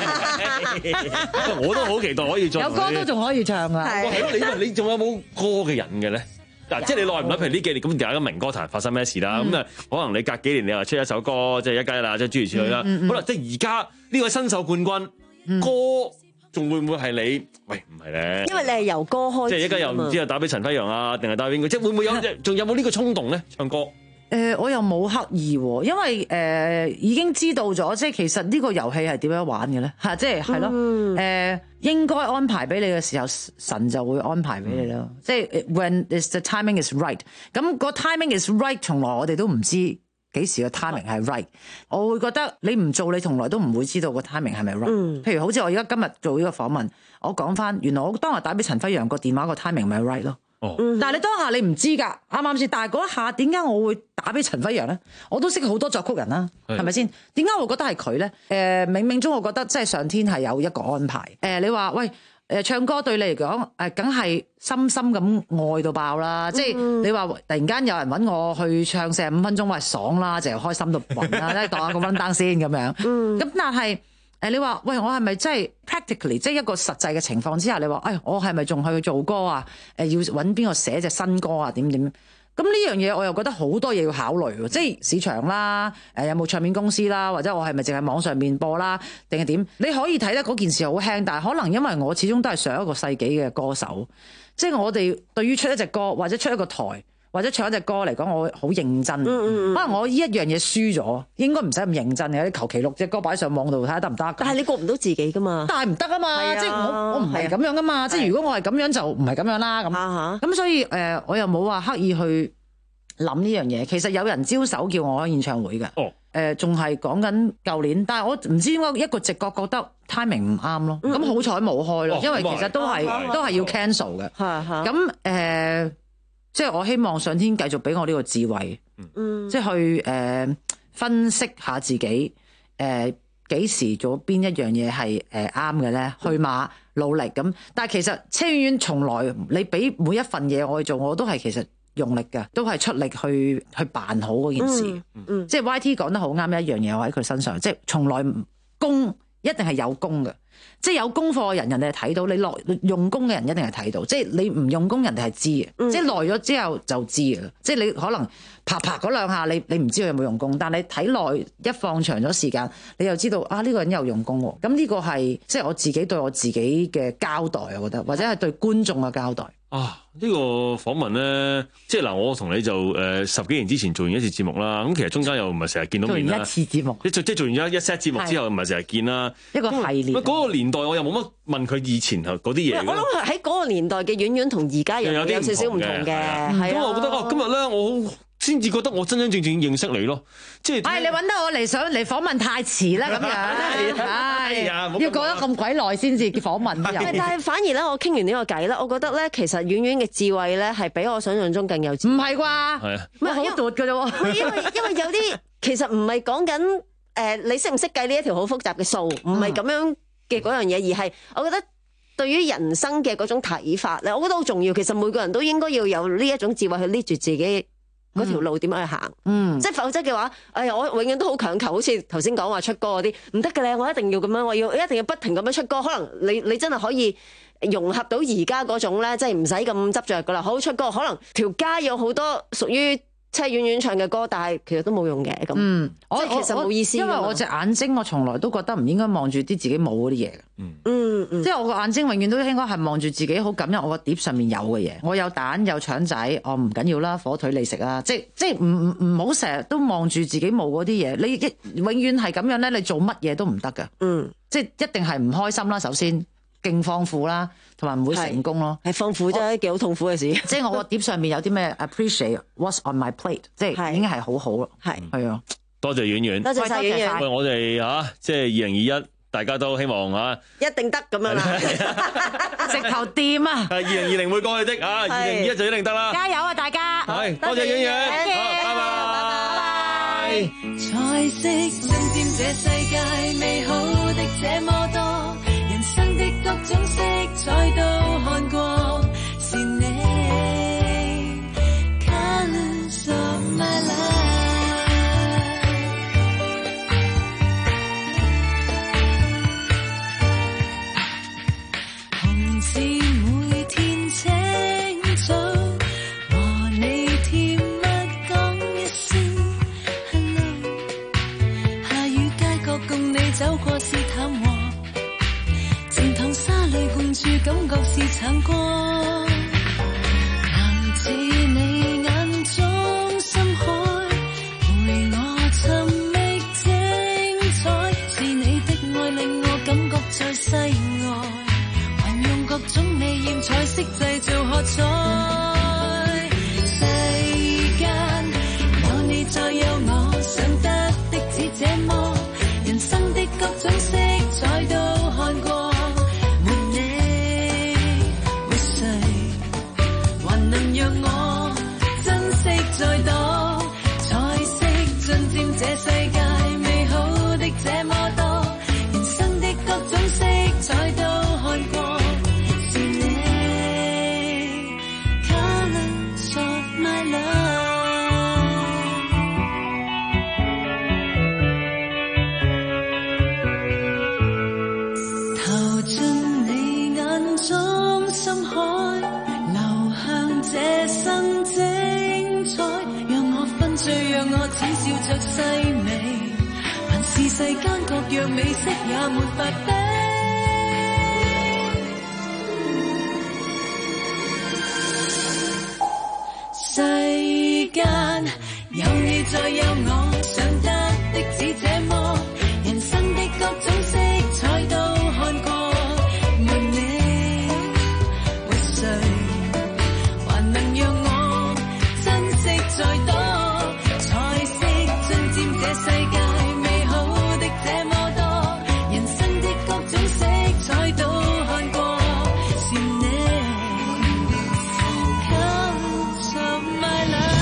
我都好期待可以做， 有歌都仲可以唱啊， 係咯，你你仲有冇歌嘅人嘅咧？嗱，即係你耐唔耐？譬如呢幾年咁，大家明歌壇發生咩事啦？咁啊、嗯，可能你隔幾年你又出一首歌，即係一加一啦，即係諸如此類啦。嗯嗯嗯、好啦，即係而家呢位新秀冠軍、嗯、歌，仲會唔會係你？喂，唔係咧，因為你係由歌開始，即係一家又唔知係打俾陳輝陽啊，定係打俾邊個？即係會唔會有？仲有冇呢個衝動咧？唱歌？ 誒、呃，我又冇刻意喎，因為誒、呃、已經知道咗，即係其實呢個遊戲係點樣玩嘅咧嚇，即係係咯誒，應該安排俾你嘅時候，神就會安排俾你咯。嗯、即係 when is the timing is right，咁個 timing is right，從來我哋都唔知幾時個 timing 係 right。我會覺得你唔做，你從來都唔會知道個 timing 係咪 right。嗯、譬如好似我而家今日做呢個訪問，我講翻原來我當日打俾陳輝陽個電話個 timing 咪 right 咯。哦、但係你當下你唔知㗎，啱啱先？但係嗰一下點解我會打俾陳輝陽咧？我都識好多作曲人啦，係咪先？點解我覺得係佢咧？誒、呃，冥冥中我覺得即係上天係有一個安排。誒、呃，你話喂，誒唱歌對你嚟講誒，梗係深深咁愛到爆啦！嗯、即係你話突然間有人揾我去唱四十五分鐘，喂爽啦，就開心到暈啦，即係當下個 run down 先咁樣。咁、嗯、但係。誒，你話喂，我係咪真係 practically 即係一個實際嘅情況之下？你話，誒，我係咪仲去做歌啊？誒，要揾邊個寫隻新歌啊？點點？咁呢樣嘢我又覺得好多嘢要考慮喎，即係市場啦，誒有冇唱片公司啦，或者我係咪淨係網上面播啦，定係點？你可以睇得嗰件事好輕，但係可能因為我始終都係上一個世紀嘅歌手，即係我哋對於出一隻歌或者出一個台。或者唱一隻歌嚟講，我好認真。嗯嗯嗯，可能我呢一樣嘢輸咗，應該唔使咁認真嘅。你求其錄隻歌擺上網度睇下得唔得？但係你過唔到自己噶嘛？但係唔得啊嘛！啊即係我我唔係咁樣噶嘛！啊、即係如果我係咁樣就唔係咁樣啦。咁咁、啊、所以誒、呃，我又冇話刻意去諗呢樣嘢。其實有人招手叫我開演唱會嘅。哦。誒，仲係講緊舊年，但係我唔知點解一個直覺覺得 timing 唔啱咯。咁、嗯、好彩冇開咯，哦、因為其實都係、啊、都係要 cancel 嘅。係係。咁誒。即係我希望上天繼續俾我呢個智慧，嗯、即係去誒、呃、分析下自己誒幾、呃、時做邊一樣嘢係誒啱嘅咧，去馬努力咁。但係其實車婉婉從來你俾每一份嘢我去做，我都係其實用力㗎，都係出力去去辦好嗰件事。嗯嗯、即係 Y T 講得好啱一樣嘢，我喺佢身上，即係從來功一定係有功嘅。即係有功課嘅人，人哋係睇到；你落用功嘅人一定係睇到。即係你唔用功，人哋係知嘅。嗯、即係耐咗之後就知嘅。即係你可能啪啪嗰兩下，你你唔知佢有冇用功，但係你睇耐一放長咗時間，你又知道啊呢、呢個人有用功喎。咁呢個係即係我自己對我自己嘅交代，我覺得，或者係對觀眾嘅交代。 啊！呢、這個訪問咧，即係嗱，我同你就誒、呃、十幾年之前做完一次節目啦。咁其實中間又唔係成日見到面啦。做完一次節目，即係即係做完一一 set 節目之後，唔係成日見啦。一個系列。嗰、那個年代我又冇乜問佢以前嗰啲嘢。我諗喺嗰個年代嘅婉婉同而家又有啲少少唔同嘅。咁我覺得哦，今日咧我好先至覺得我真真正正認識你咯。即係， 唉，你揾到我嚟想嚟訪問太遲啦，咁樣，唉，要過得咁鬼耐先至訪問。 但係反而咧，我傾完呢個偈咧，我覺得咧，其實婉婉嘅智慧咧，係比我想象中更有智慧。 唔係啩？ 係啊， 唔係好奪嘅啫喎。 因為因為有啲其實唔係講緊誒，你識唔識計呢一條好複雜嘅數，唔係咁樣嘅嗰樣嘢，而係我覺得對於人生嘅嗰種睇法咧，我覺得好重要。其實每個人都應該要有呢一種智慧去 lead 住自己嗰條路點樣去行。嗯，即係否則嘅話，哎呀，我永遠都好強求，好似頭先講話出歌嗰啲唔得嘅咧，我一定要咁樣，我要一定要不停咁樣出歌。可能你你真係可以融合到而家嗰種咧，即係唔使咁執着噶啦。好出歌，可能條街有好多屬於即係婉婉唱嘅歌，但係其實都冇用嘅咁。嗯， 我即係其實冇意思。 因為我隻眼睛，我從來都覺得唔應該望住啲自己冇嗰啲嘢。嗯嗯嗯，即係我個眼睛永遠都應該係望住自己好感恩我個碟上面有嘅嘢。我有蛋有腸仔，我唔緊要啦，火腿你食啊！即即係唔唔唔好成日都望住自己冇嗰啲嘢。你一永遠係咁樣咧，你做乜嘢都唔得㗎。嗯，即係一定係唔開心啦。首先，勁放負啦，同埋唔會成功咯。 係放負啫，幾好痛苦嘅事。 即係我個碟上面有啲咩 appreciate what's on my plate， 即係已經係好好咯。係係啊， 多謝婉婉， 多謝晒婉婉。 喂，我哋嚇即係二零二一，大家都希望嚇一定得咁樣啦， 直頭掂啊！ 係二零二零會過去的啊，二零二一就一定得啦。 加油啊，大家！ 係多謝婉婉，好，拜拜。 彩色進佔這世界，美好的這麼多，人生的各種色彩都看過，是你 Colours of my life。紅字每天清早，和你甜蜜講一聲 hello， 下雨街角共你走過是淡和，靜淌沙淚共住感覺是橙光，男子你眼中深海，陪我尋覓精彩，是你的愛令我感覺在世外，還用各種美豔彩色製造喝彩，世間有你再有我，想得的只這麼，人生的各種色彩都看過，沒你沒誰，還能讓我珍惜再多，彩色進佔這世界，美好的這麼多，人生的各種色彩都看過，是你 Colours of my love。投進你眼中深海，流向這生精彩，讓我分醉，讓我淺笑着細味，還是世間各樣美色也沒法比。世間有你再有我，想得的只這麼，人生的各種色彩都看過，沒你沒誰，還能讓我珍惜再多，彩色進佔這世界，美好的這麼多，人生的各種色彩都看過，是你 Colours of my love。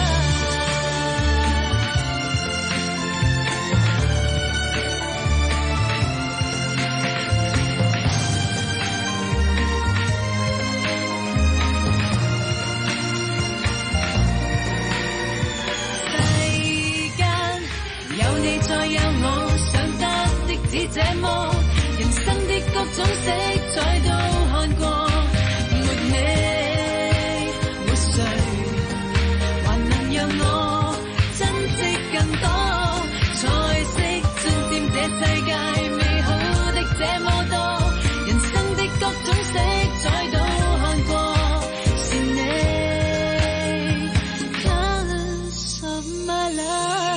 世間有你再有我，想得的只這麼，人生的各種色彩都看過，沒你沒誰，還能讓我珍惜更多，彩色進佔這世界，美好的這麼多，人生的各種色彩都看過，是你 Colours of my love。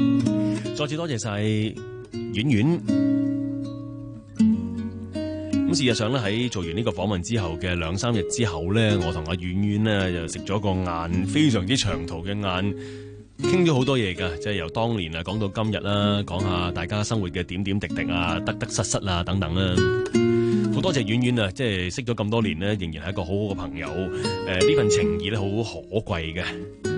再次多謝晒婉婉。咁事實上咧，喺做完呢個訪問之後嘅兩三日之後咧，我同阿婉婉咧就食咗個晏，非常之長途嘅晏，傾咗好多嘢㗎，即係由當年啊講到今日啦，講下大家生活嘅點點滴滴啊、得得失失啊等等啦。好多謝婉婉啊，即係識咗咁多年咧，仍然係一個好好嘅朋友。誒、呃，呢份情誼咧好可貴嘅。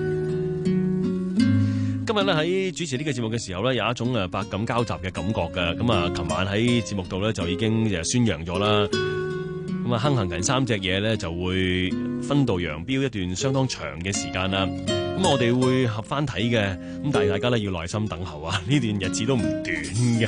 今日咧喺主持呢個節目嘅時候咧，有一種誒百感交集嘅感覺㗎。咁啊，琴晚喺節目度咧就已經誒宣揚咗啦。咁啊，亨行人三隻嘢咧就會分道揚鑣一段相當長嘅時間啦。咁我哋會合翻睇嘅，咁但係大家咧要耐心等候啊！呢段日子都唔短㗎。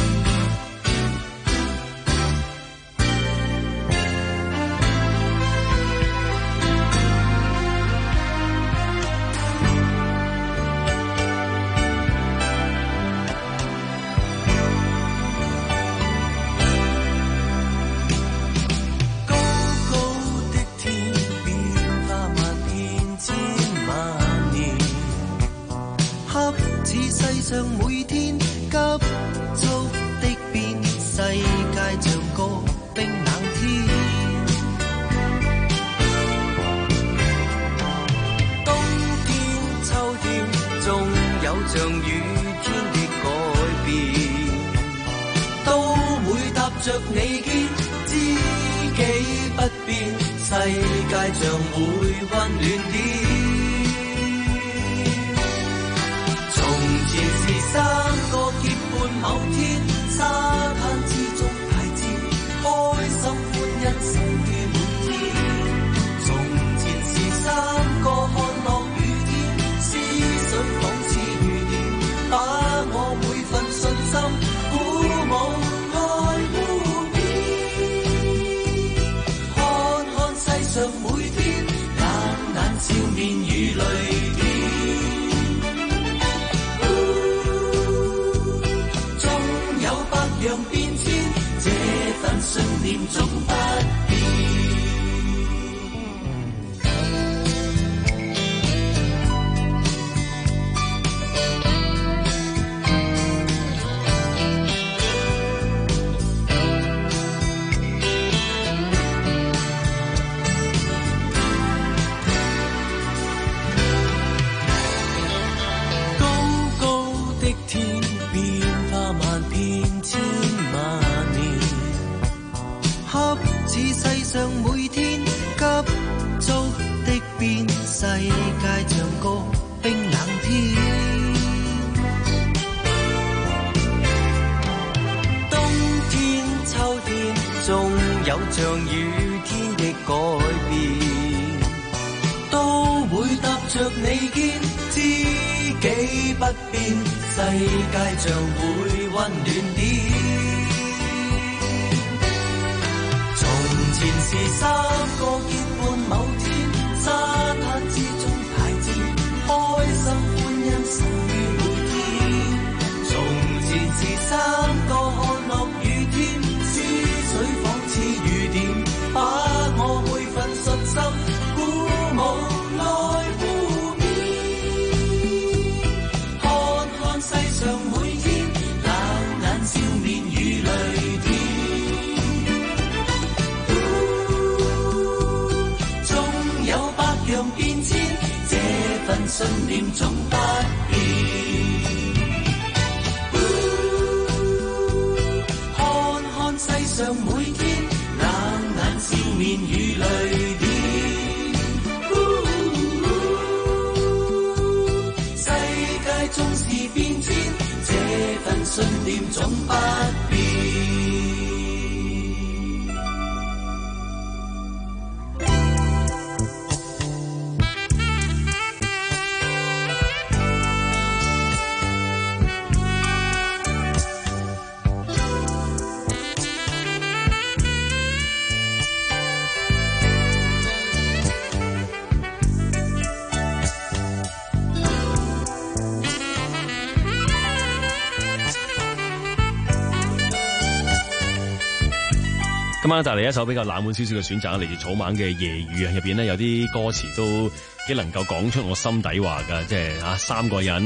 今晚帶嚟一首比較冷門少少嘅選擇，嚟自草蜢嘅《夜雨》啊，入邊咧有啲歌詞都幾能夠講出我心底話噶，即係啊三個人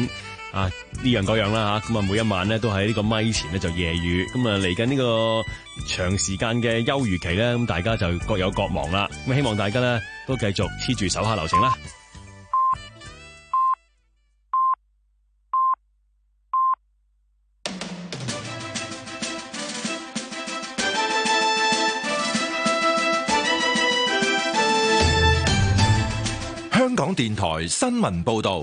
啊呢樣嗰樣啦嚇，咁啊每一晚咧都喺呢個咪前咧就夜雨，咁啊嚟緊呢個長時間嘅休漁期咧，咁大家就各有各忙啦。咁希望大家咧都繼續黐住手下留情啦。 香港電台新聞報道，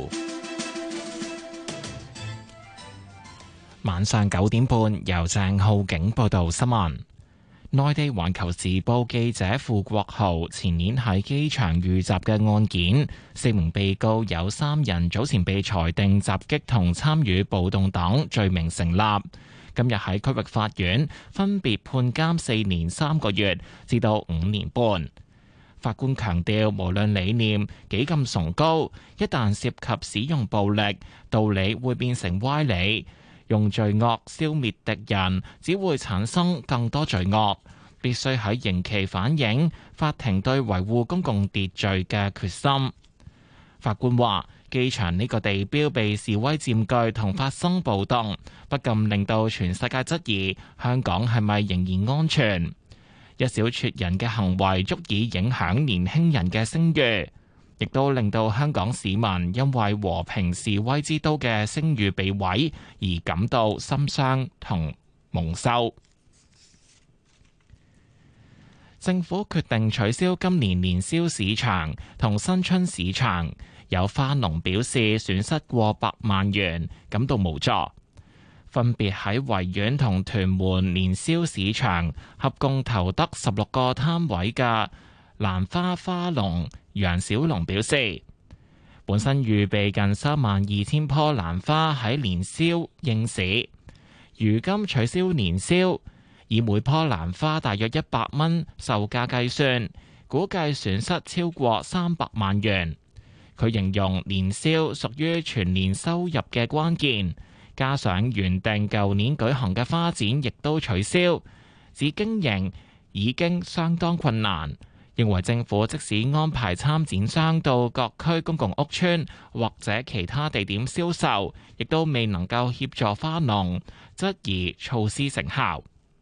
晚上九點半由鄭浩景報道新聞。內地環球時報記者傅國豪前年喺機場遇襲嘅案件，四名被告有三人早前被裁定襲擊同參與暴動等罪名成立，今日喺區域法院分別判監四年三個月至到五年半。法官強調，無論理念幾咁崇高，一旦涉及使用暴力，道理會變成歪理。用罪惡消滅敵人，只會產生更多罪惡。必須喺刑期反映法庭對維護公共秩序嘅決心。法官話：機場呢個地標被示威佔據同發生暴動，不禁令到全世界質疑香港係咪仍然安全。一小撮人嘅行為足以影響年輕人嘅聲譽，亦都令到香港市民因為和平示威之都嘅聲譽被毀而感到心傷同蒙羞。政府決定取消今年年宵市場同新春市場，有花農表示損失過百萬元，感到無助。分別喺維園同屯門年宵市場合共投得十六個攤位嘅蘭花花農楊小龍表示，本身預備近三萬二千棵蘭花喺年宵應市，如今取消年宵，以每棵蘭花大約一百蚊售價計算，估計損失超過三百萬元。佢形容年宵屬於全年收入嘅關鍵。加上原定舊年舉行嘅花展亦都取消，指經營已經相當困難。認為政府即使安排參展商到各區公共屋邨或者其他地點銷售，亦都未能夠協助花農，質疑措施成效。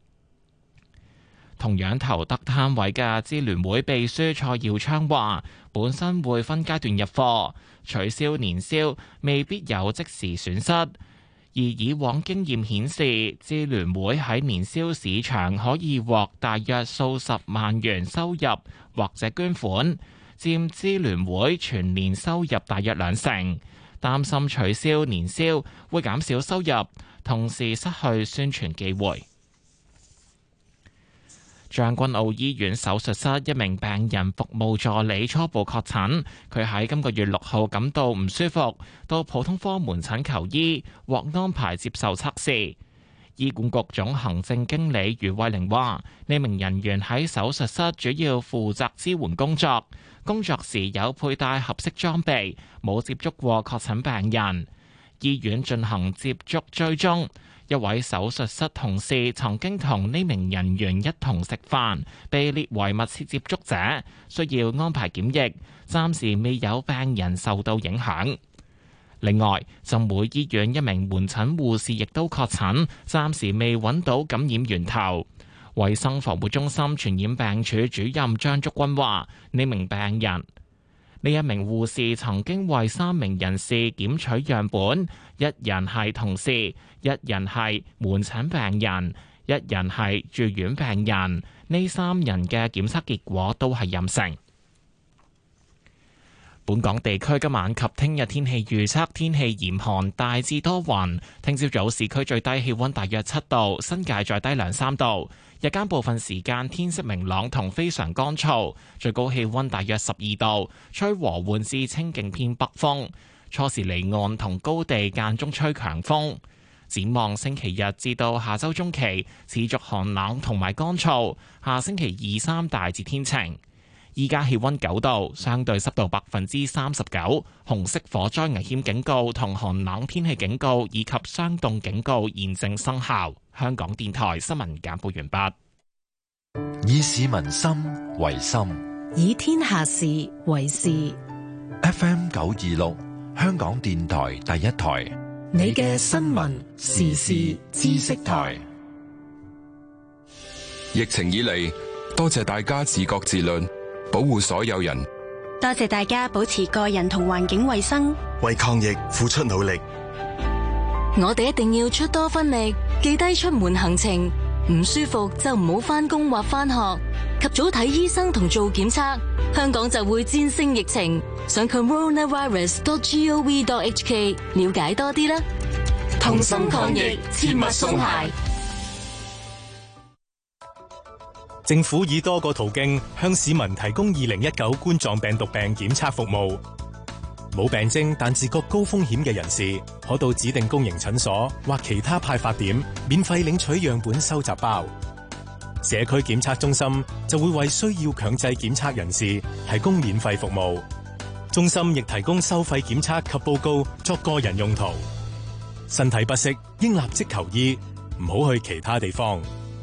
同樣投得攤位嘅支聯會秘書蔡耀昌話：本身會分階段入貨，取消年宵未必有即時損失。而以往經驗顯示，支聯會喺年宵市場可以獲大約數十萬元收入或者捐款，佔支聯會全年收入大約兩成。擔心取消年宵會減少收入，同時失去宣傳機會。將軍澳醫院手術室一名病人服務助理初步確診，佢喺今個月六號感到唔舒服，到普通科門診求醫，獲安排接受測試。醫管局總行政經理余慧玲話：呢名人員喺手術室主要負責支援工作，工作時有佩戴合適裝備，冇接觸過確診病人。醫院進行接觸追蹤。一位手術室同事曾經同呢名人員一同食飯，被列為密切接觸者，需要安排檢疫。暫時未有病人受到影響。另外，浸會醫院一名門診護士亦都確診，暫時未揾到感染源頭。衛生防護中心傳染病處主任張竹君話：呢名病人。呢一名護士曾經為三名人士檢取樣本，一人係同事，一人係門診病人，一人係住院病人。呢三人嘅檢測結果都係陰性。本港地區今晚及聽日天氣預測，天氣嚴寒，大致多雲。聽朝早市區最低氣溫大約七度，新界再低兩三度。日間部分時間天色明朗同非常乾燥，最高氣溫大約十二度，吹和緩至清勁偏北風。初時離岸同高地間中吹強風。展望星期日至到下周中期持續寒冷同埋乾燥，下星期二三大致天晴。依家氣溫九度，相對濕度百分之三十九，紅色火災危險警告同寒冷天氣警告以及霜凍警告現正生效。香港電台新聞簡報完畢。 以市民心為心， 以天下事為事。 F M 九二六，香港電台第一台， 你嘅新聞時事知識台。 疫情以嚟，多謝大家自覺自律，保護所有人。 多謝大家保持個人同環境衛生， 為抗疫付出努力。 我哋一定要出多分力，記低出門行程，唔舒服就唔好返工或返學，及早睇醫生同做檢測，香港就會戰勝疫情。上 coronavirus dot gov dot hk 了解多啲啦。同心抗疫，切勿鬆懈。 政府以多個途徑向市民提供二零一九冠狀病毒病檢測服務。冇病徵但自覺高風險嘅人士，可到指定公營診所或其他派發點免費領取樣本收集包。社區檢測中心就會為需要強制檢測人士提供免費服務。中心亦提供收費檢測及報告作個人用途。身體不適應立即求醫，唔好去其他地方。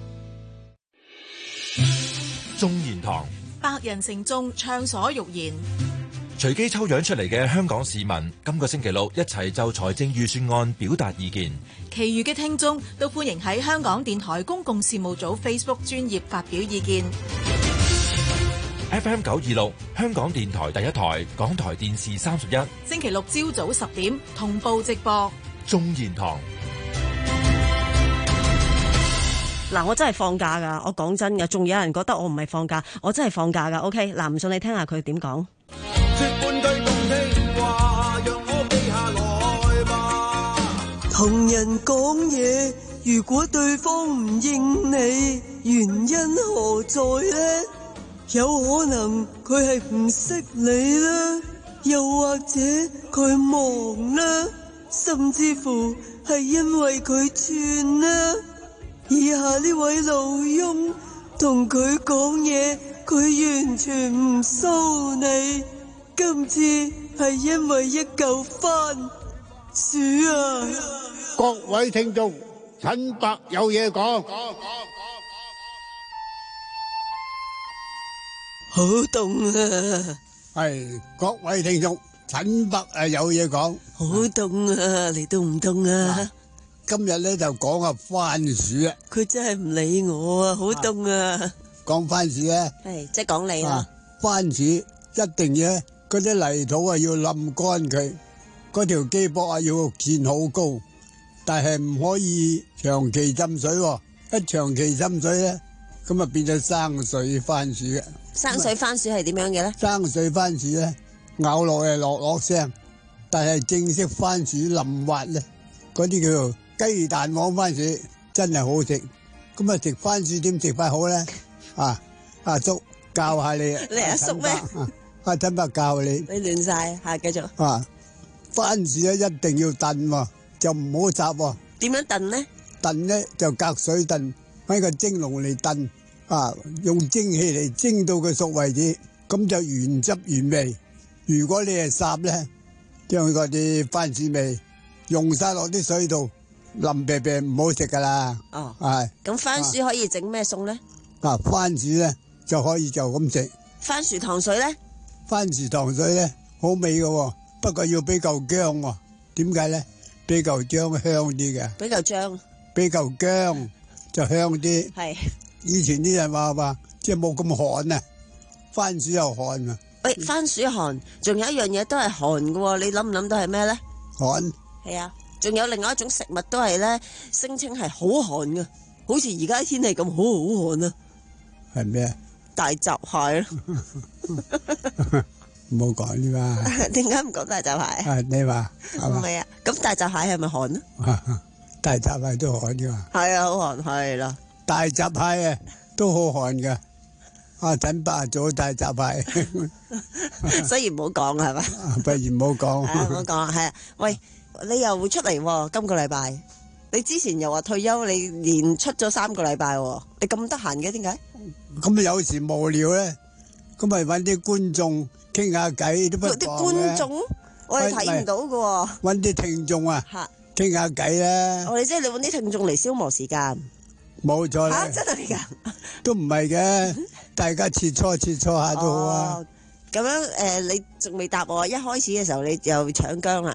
眾言堂， 百人城中暢所欲言。 隨機抽樣出嚟嘅香港市民，今個星期六一齊就財政預算案表達意見。 其餘嘅聽眾都歡迎喺香港電台公共事務組 Facebook 專頁發表意見。 F M 九二六香港電台第一台，港台電視三十一， 星期六朝早十點同步直播。 眾言堂。 嗱，我真係放假噶，我講真噶，仲有人覺得我唔係放假，我真係放假噶。OK， 嗱，唔信你聽下佢點講。 同人講嘢，如果對方唔應你，原因何在呢？有可能佢係唔識你啦，又或者佢忙啦，甚至乎係因為佢串啦。以下呢位老翁同佢講嘢，佢完全唔騷你。今次係因為一嚿番薯啊！ 各位聽眾，陳伯有嘢講。 好凍啊！ 係各位聽眾，陳伯啊有嘢講。 好凍啊！你凍唔凍啊？ 今日咧就講下番薯啊！ 佢真係唔理我啊！好凍啊！ 講番薯咧， 係即係講你啦。 番薯一定要嗰啲泥土啊要冧乾佢，嗰條基坡啊要建好高，但係唔可以長期浸水喎。一長期浸水咧，咁啊變咗生水番薯嘅。 生水番薯係點樣嘅咧？ 生水番薯咧咬落係落落聲，但係正式番薯腍滑咧，嗰啲叫做雞蛋黃番薯，真係好食。咁啊食番薯點食法好咧？啊阿叔教下你。 你阿叔咩？ 阿陳伯教你。 你亂晒，係繼續。 啊，番薯咧一定要燉喎，就唔好烚喎。 點樣燉咧？ 燉咧就隔水燉，喺個蒸籠嚟燉。啊！用蒸氣嚟蒸到佢熟為止，咁就原汁原味。如果你係烚咧，將嗰啲番薯味用晒落啲水度，腍啤啤唔好食噶啦。 哦， 係。 咁番薯可以整咩餸咧？ 啊，番薯咧就可以就咁食。 番薯糖水咧？ 番薯糖水咧好味嘅，不過要俾嚿薑喎。點解咧？俾嚿薑香啲嘅。 俾嚿薑。 俾嚿薑就香啲。 係。 以前啲人話話，即係冇咁寒啊，番薯又寒啊。 喂，番薯寒，仲有一樣嘢都係寒嘅，你諗唔諗到係咩咧？ 寒。係啊，仲有另外一種食物都係咧，聲稱係好寒嘅，好似而家天氣咁好好寒啊。 係咩？ 大閘蟹咯。 唔好講呢嘛。 點解唔講大閘蟹？ 啊，你話唔係啊？咁大閘蟹係咪寒啊？ 大閘蟹都寒噶嘛。 係啊，好寒係啦。 大閘蟹啊，都好寒噶。阿陳伯做大閘蟹， 所以唔好講係嘛？ 不如唔好講。 唔好講係啊！喂，你又會出嚟喎？今個禮拜，你之前又話退休，你連出咗三個禮拜喎，你咁得閒嘅點解？ 咁啊有時無聊咧，咁咪搵啲觀眾傾下偈都不妨嘅。 啲觀眾我哋睇唔到㗎喎。 搵啲聽眾啊，傾下偈啦。 我哋即係你搵啲聽眾嚟消磨時間。 冇錯啦， 真係噶， 都唔係嘅，大家切磋切磋下都好啊。 咁樣誒，你仲未答我？一開始嘅時候你又搶姜啦，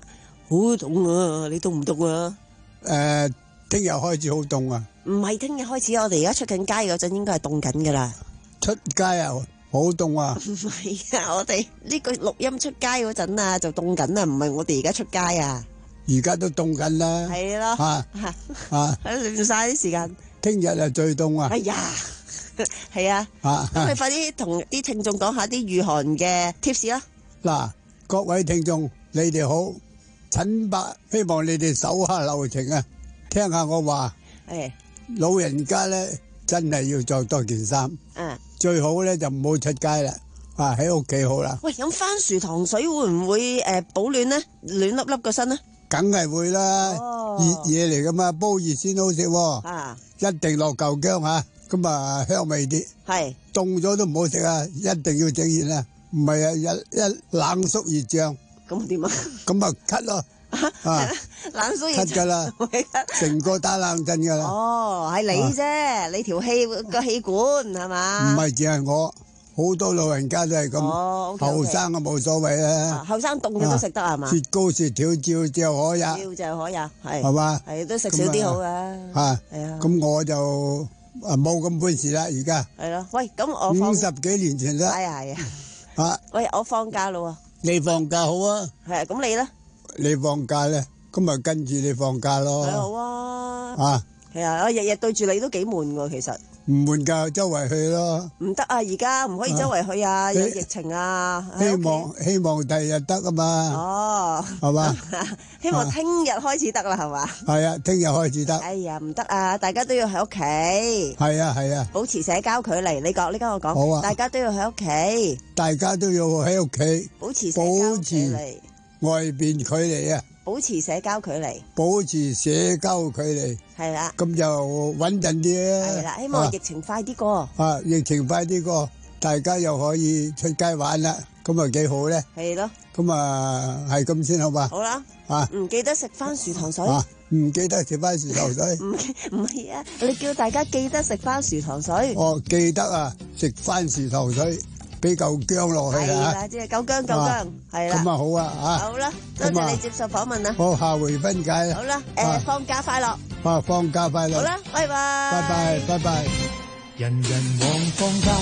好凍啊！你凍唔凍啊？ 誒，聽日開始好凍啊！ 唔係聽日開始，我哋而家出緊街嗰陣應該係凍緊噶啦。 出街啊，好凍啊！ 唔係啊，我哋呢個錄音出街嗰陣啊就凍緊啊，唔係我哋而家出街啊。 而家都凍緊啦。 係咯。 啊啊！ 亂晒啲時間。 聽日啊最凍啊！ 哎呀，係啊。 啊！ 咁你快啲同啲聽眾講下啲御寒嘅 tips 啦。 嗱，各位聽眾，你哋好，陳伯希望你哋手下留情啊，聽下我話。 係。 老人家咧真係要着多件衫。 嗯。 最好咧就唔好出街啦，啊喺屋企好啦。 喂，飲番薯糖水會唔會誒保暖咧？暖粒粒個身咧？ 梗係會啦，熱嘢嚟噶嘛，煲熱先好食。 啊， 一定落舊薑吓，咁啊香味啲。係，凍咗都唔好食啊，一定要整熱啊，唔係啊一一冷縮熱脹。 咁點啊？ 咁啊咳咯。啊， 冷縮熱咳噶啦，成個打冷震噶啦。 哦，係你啫，你條氣個氣管係嘛？ 唔係淨係我，好多老人家都係咁。哦，後生啊冇所謂啦。 後生凍嘅都食得係嘛？ 雪糕雪條照照可呀。 照就可呀，係。 係嘛？ 係都食少啲好噶。 吓， 係啊。 咁我就啊冇咁本事啦，而家。 係咯，喂，咁我放五十幾年前啦。 係啊係啊。 啊。 喂，我放假咯喎。 你放假好啊。 係啊，咁你咧？ 你放假咧，咁咪跟住你放假咯。 係好啊。 啊， 係啊，我日日對住你都幾悶㗎，其實。 唔悶㗎，周圍去咯。 唔得啊！而家唔可以周圍去啊，有疫情啊。 希望希望第日得啊嘛。 哦。 係嘛？ 希望聽日開始得啦，係嘛？ 係啊，聽日開始得。 哎呀，唔得啊！大家都要喺屋企。 係啊係啊。 保持社交距離，你講，你跟我講。 好啊。 大家都要喺屋企。 大家都要喺屋企。 保持社交距離。 外邊距離啊！ 保持社交距離， 保持社交距離， 係啦， 咁就穩陣啲啊！ 係啦，希望疫情快啲過。 啊，疫情快啲過，大家又可以出街玩啦，咁啊幾好咧！ 係咯， 咁啊係咁先好嘛？ 好啦， 啊， 唔記得食番薯糖水， 啊，唔記得食番薯糖水， 唔唔係啊！你叫大家記得食番薯糖水。 哦，記得啊，食番薯糖水。俾嚿薑落去啊！ 係啦，即係夠薑夠薑，係啦。 咁啊好啊，啊！ 好啦，多謝你接受訪問啦。 好，下回分解。 好啦，誒，放假快樂。 啊，放假快樂。 好啦，拜拜。 拜拜，拜拜。 人人望放假，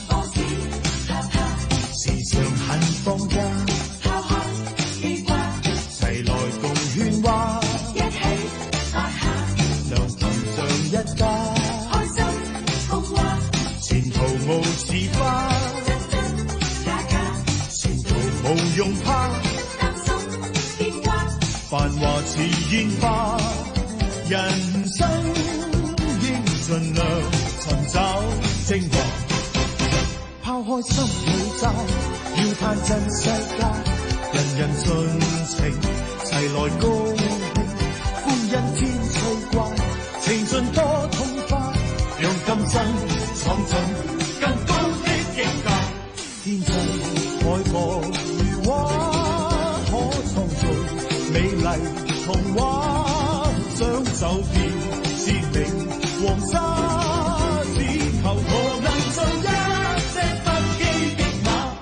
時常恨放假，齊來共喧嘩，一起發下，良朋像一家，開心共話，前途無似花，真真假假，前途無用怕，擔心牽掛，繁華似煙花，人生應盡量尋找精華，拋開心裏債，要探真世界，人人盡情齊來高興，歡欣天趣怪，情盡多痛快，讓今生闖進更高的境界，天際海角如畫，可創造美麗童話，想走遍千里黃沙，只求我能做一隻不羈的馬。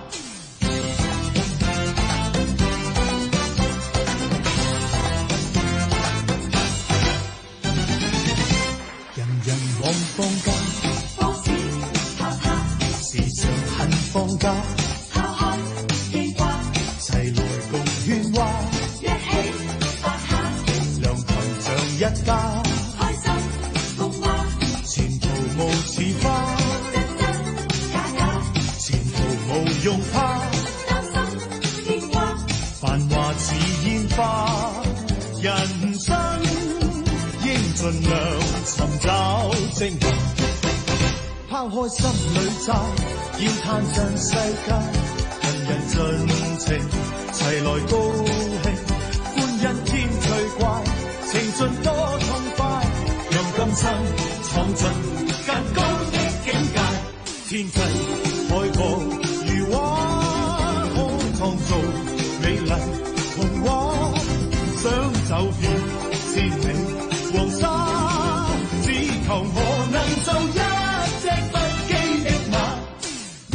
人人望放假，放肆下下，時常恨放假，拋開記掛，齊來共喧嘩，一起發下，良朋像一家，開心共話，前途無似花，真真假假，前途無用怕，擔心牽掛，繁華似煙花，人生應盡量尋找精華，拋開心裏債，要探盡世界，人人盡情齊來高興，歡欣天趣怪，情盡多痛快，讓今生闖進更高的境界，天際海角如畫，可創造美麗童話，想走遍千里黃沙，只求我能做一隻不羈的馬。 疫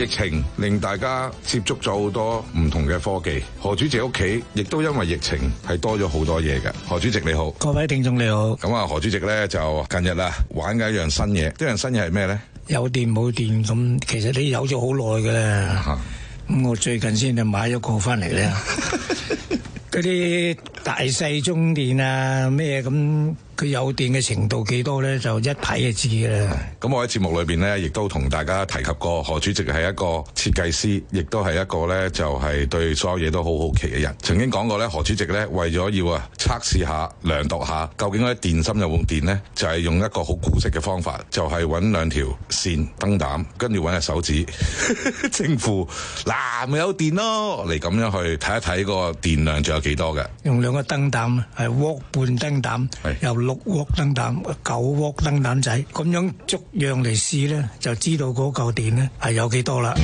疫情令大家接觸咗好多唔同嘅科技，何主席屋企亦都因為疫情係多咗好多嘢嘅。何主席你好， 各位聽眾你好。 咁啊，何主席咧就近日啊玩緊一樣新嘢，呢樣新嘢係咩咧？ 有電冇電咁，其實你有咗好耐嘅啦。咁我最近先就買咗個翻嚟咧，嗰啲大細中電啊咩咁。佢有電嘅程度幾多咧？就一睇就知嘅啦。 咁我喺節目裏邊咧，亦都同大家提及過，何主席係一個設計師，亦都係一個咧就係對所有嘢都好好奇嘅人。曾經講過咧，何主席咧為咗要啊測試下、量度下究竟嗰啲電芯有冇電咧，就係用一個好古式嘅方法，就係揾兩條線燈膽，跟住揾隻手指正負嗱咪有電咯，嚟咁樣去睇一睇個電量仲有幾多嘅。 用兩個燈膽係鑊半燈膽，由六鑊燈膽、九鑊燈膽仔，咁樣逐樣嚟試咧，就知道嗰嚿電咧係有幾多啦。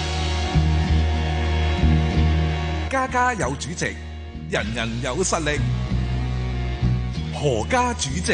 家家有主席，人人有實力。何家主席。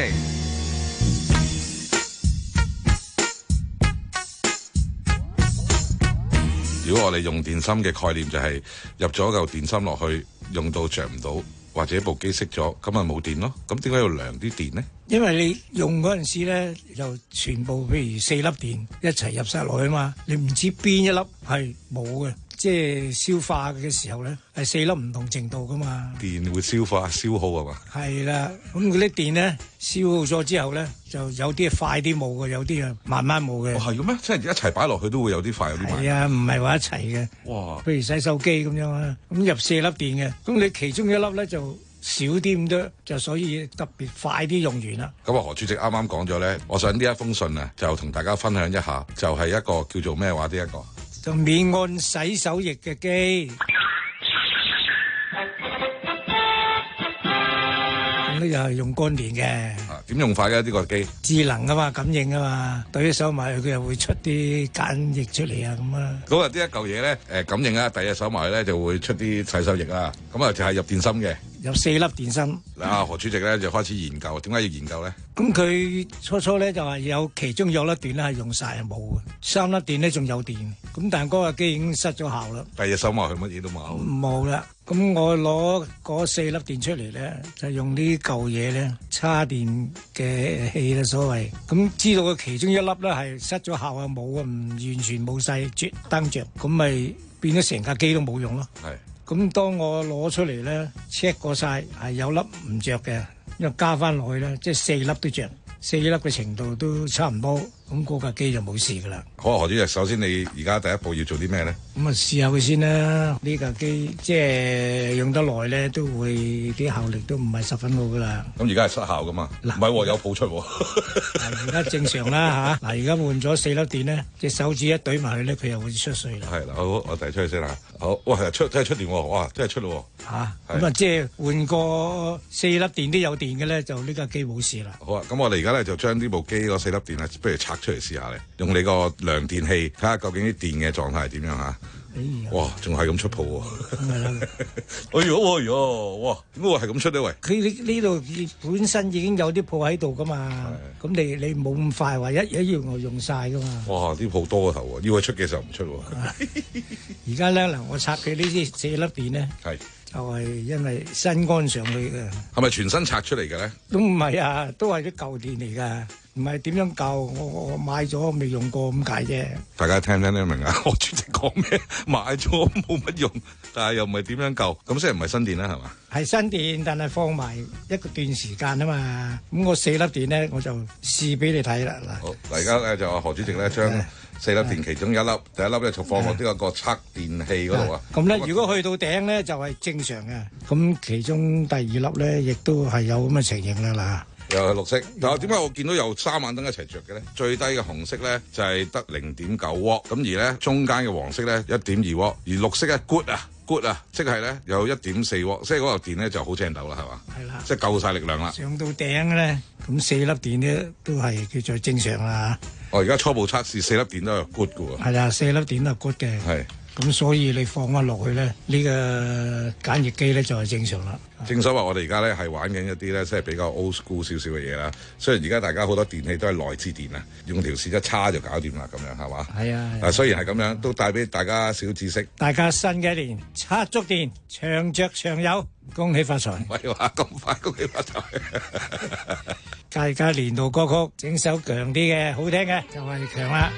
如果我哋用電芯嘅概念就係入咗嚿電芯落去，用到着唔到。或者部機熄咗，咁咪冇電咯。咁點解要量啲電呢？ 因為你用嗰陣時咧，就全部譬如四粒電一齊入晒落去啊嘛，你唔知邊一粒係冇嘅，即係消化嘅時候咧，係四粒唔同程度噶嘛。 電會消化消耗係嘛？係啦，咁嗰啲電咧消耗咗之後咧，就有啲係快啲冇嘅，有啲啊慢慢冇嘅。 哦，係嘅咩？即係一齊擺落去都會有啲快，有啲慢。 係啊，唔係話一齊嘅。 哇！ 譬如洗手機咁樣啊，咁入四粒電嘅，咁你其中一粒咧就少啲咁多，就所以特別快啲用完啦。 咁啊，何主席啱啱講咗咧，我想呢一封信啊，就同大家分享一下，就係、是、一個叫做咩話呢一個， 就免按洗手液嘅機。咁咧又係用乾電嘅。 啊，點用法嘅呢個機？ 智能啊嘛，感應啊嘛，對隻手埋去佢又會出啲鹼液出嚟啊咁啊。 咁啊，呢一嚿嘢咧，誒感應啊，第隻手埋去咧就會出啲洗手液啦。咁啊，就係入電芯嘅。 有四粒電芯。 嗱，何主席咧就開始研究，點解要研究咧？ 咁佢初初咧就話有其中有粒電咧係用晒係冇嘅，三粒電咧仲有電。咁但係嗰個機已經失咗效啦。 第二隻手埋去乜嘢都冇。 冇啦。咁我攞嗰四粒電出嚟咧，就用呢舊嘢咧叉電嘅器啦，所謂。咁知道佢其中一粒咧係失咗效啊，冇啊，唔完全冇晒絕燈着，咁咪變咗成架機都冇用咯。 係。 咁當我攞出嚟咧 check 過晒，係有粒唔着嘅，因為加翻落去咧，即係四粒都着，四粒嘅程度都差唔多，咁嗰架機就冇事噶啦。 好啊，何主席，首先你而家第一步要做啲咩咧？ 咁啊試下佢先啦，呢架機即係用得耐咧，都會啲效力都唔係十分好噶啦。 咁而家係失效噶嘛？唔係喎，有譜出喎。 而家正常啦嚇，嗱而家換咗四粒電咧，隻手指一懟埋去咧，佢又會出水啦。 係啦，好，我遞出去先啦。好，哇，出真係出電喎，哇，真係出咯喎。 嚇，咁啊即係換個四粒電都有電嘅咧，就呢架機冇事啦。 好啊，咁我哋而家咧就將呢部機嗰四粒電啊，不如拆出嚟試下咧，用你個量電器睇下究竟啲電嘅狀態係點樣嚇。 哎呀！ 哇，仲係咁出泡喎！ 係啦， 哎呀，哎呀，哇，點解會係咁出咧？喂， 佢呢呢度本身已經有啲泡喺度噶嘛，咁你你冇咁快話一一樣我用晒噶嘛。 哇，啲泡多個頭喎，要佢出嘅時候唔出喎。 而家咧嗱，我拆佢呢啲四粒電咧， 係就係因為新安上去嘅。 係咪全新拆出嚟嘅咧？ 都唔係啊，都係啲舊電嚟㗎。唔係點樣舊？我我買咗未用過咁解啫。大家聽唔聽得明啊？我主席講咩？買咗冇乜用，但係又唔係點樣舊？咁即係唔係新電啦？係嘛？係新電，但係放埋一個段時間啊嘛。咁我四粒電咧，我就試俾你睇啦。嗱，好，嗱而家咧就何主席咧將四粒電其中一粒，第一粒咧就放落呢個個測電器嗰度啊。咁咧，如果去到頂咧就係正常嘅。咁其中第二粒咧，亦都係有咁嘅情形啦嗱。又係綠色，但係點解我見到有三盞燈一齊着嘅咧？最低嘅紅色咧就係得零點九瓦，咁而咧中間嘅黃色咧一點二瓦，而綠色咧 good 啊 good 啊，即係咧有一點四瓦，即係嗰嚿電咧就好正斗啦，係嘛？係啦，即係夠晒力量啦。上到頂咧，咁四粒電咧都係叫做正常啦。我而家初步測試四粒電都係 good 嘅喎。係啦，四粒電都係 good 嘅。係。 咁所以你放翻落去咧，呢個鹼液機咧就係正常啦。 正所謂我哋而家咧係玩緊一啲咧，即係比較 old school 少少嘅嘢啦。雖然而家大家好多電器都係內置電啊，用條線一叉就搞掂啦，咁樣係嘛？ 係啊。 嗱，雖然係咁樣，都帶俾大家小知識。 大家新嘅一年插足電，長着長有，恭喜發財！ 唔係話咁快恭喜發財。 大家年度歌曲整首強啲嘅，好聽嘅就係強啦。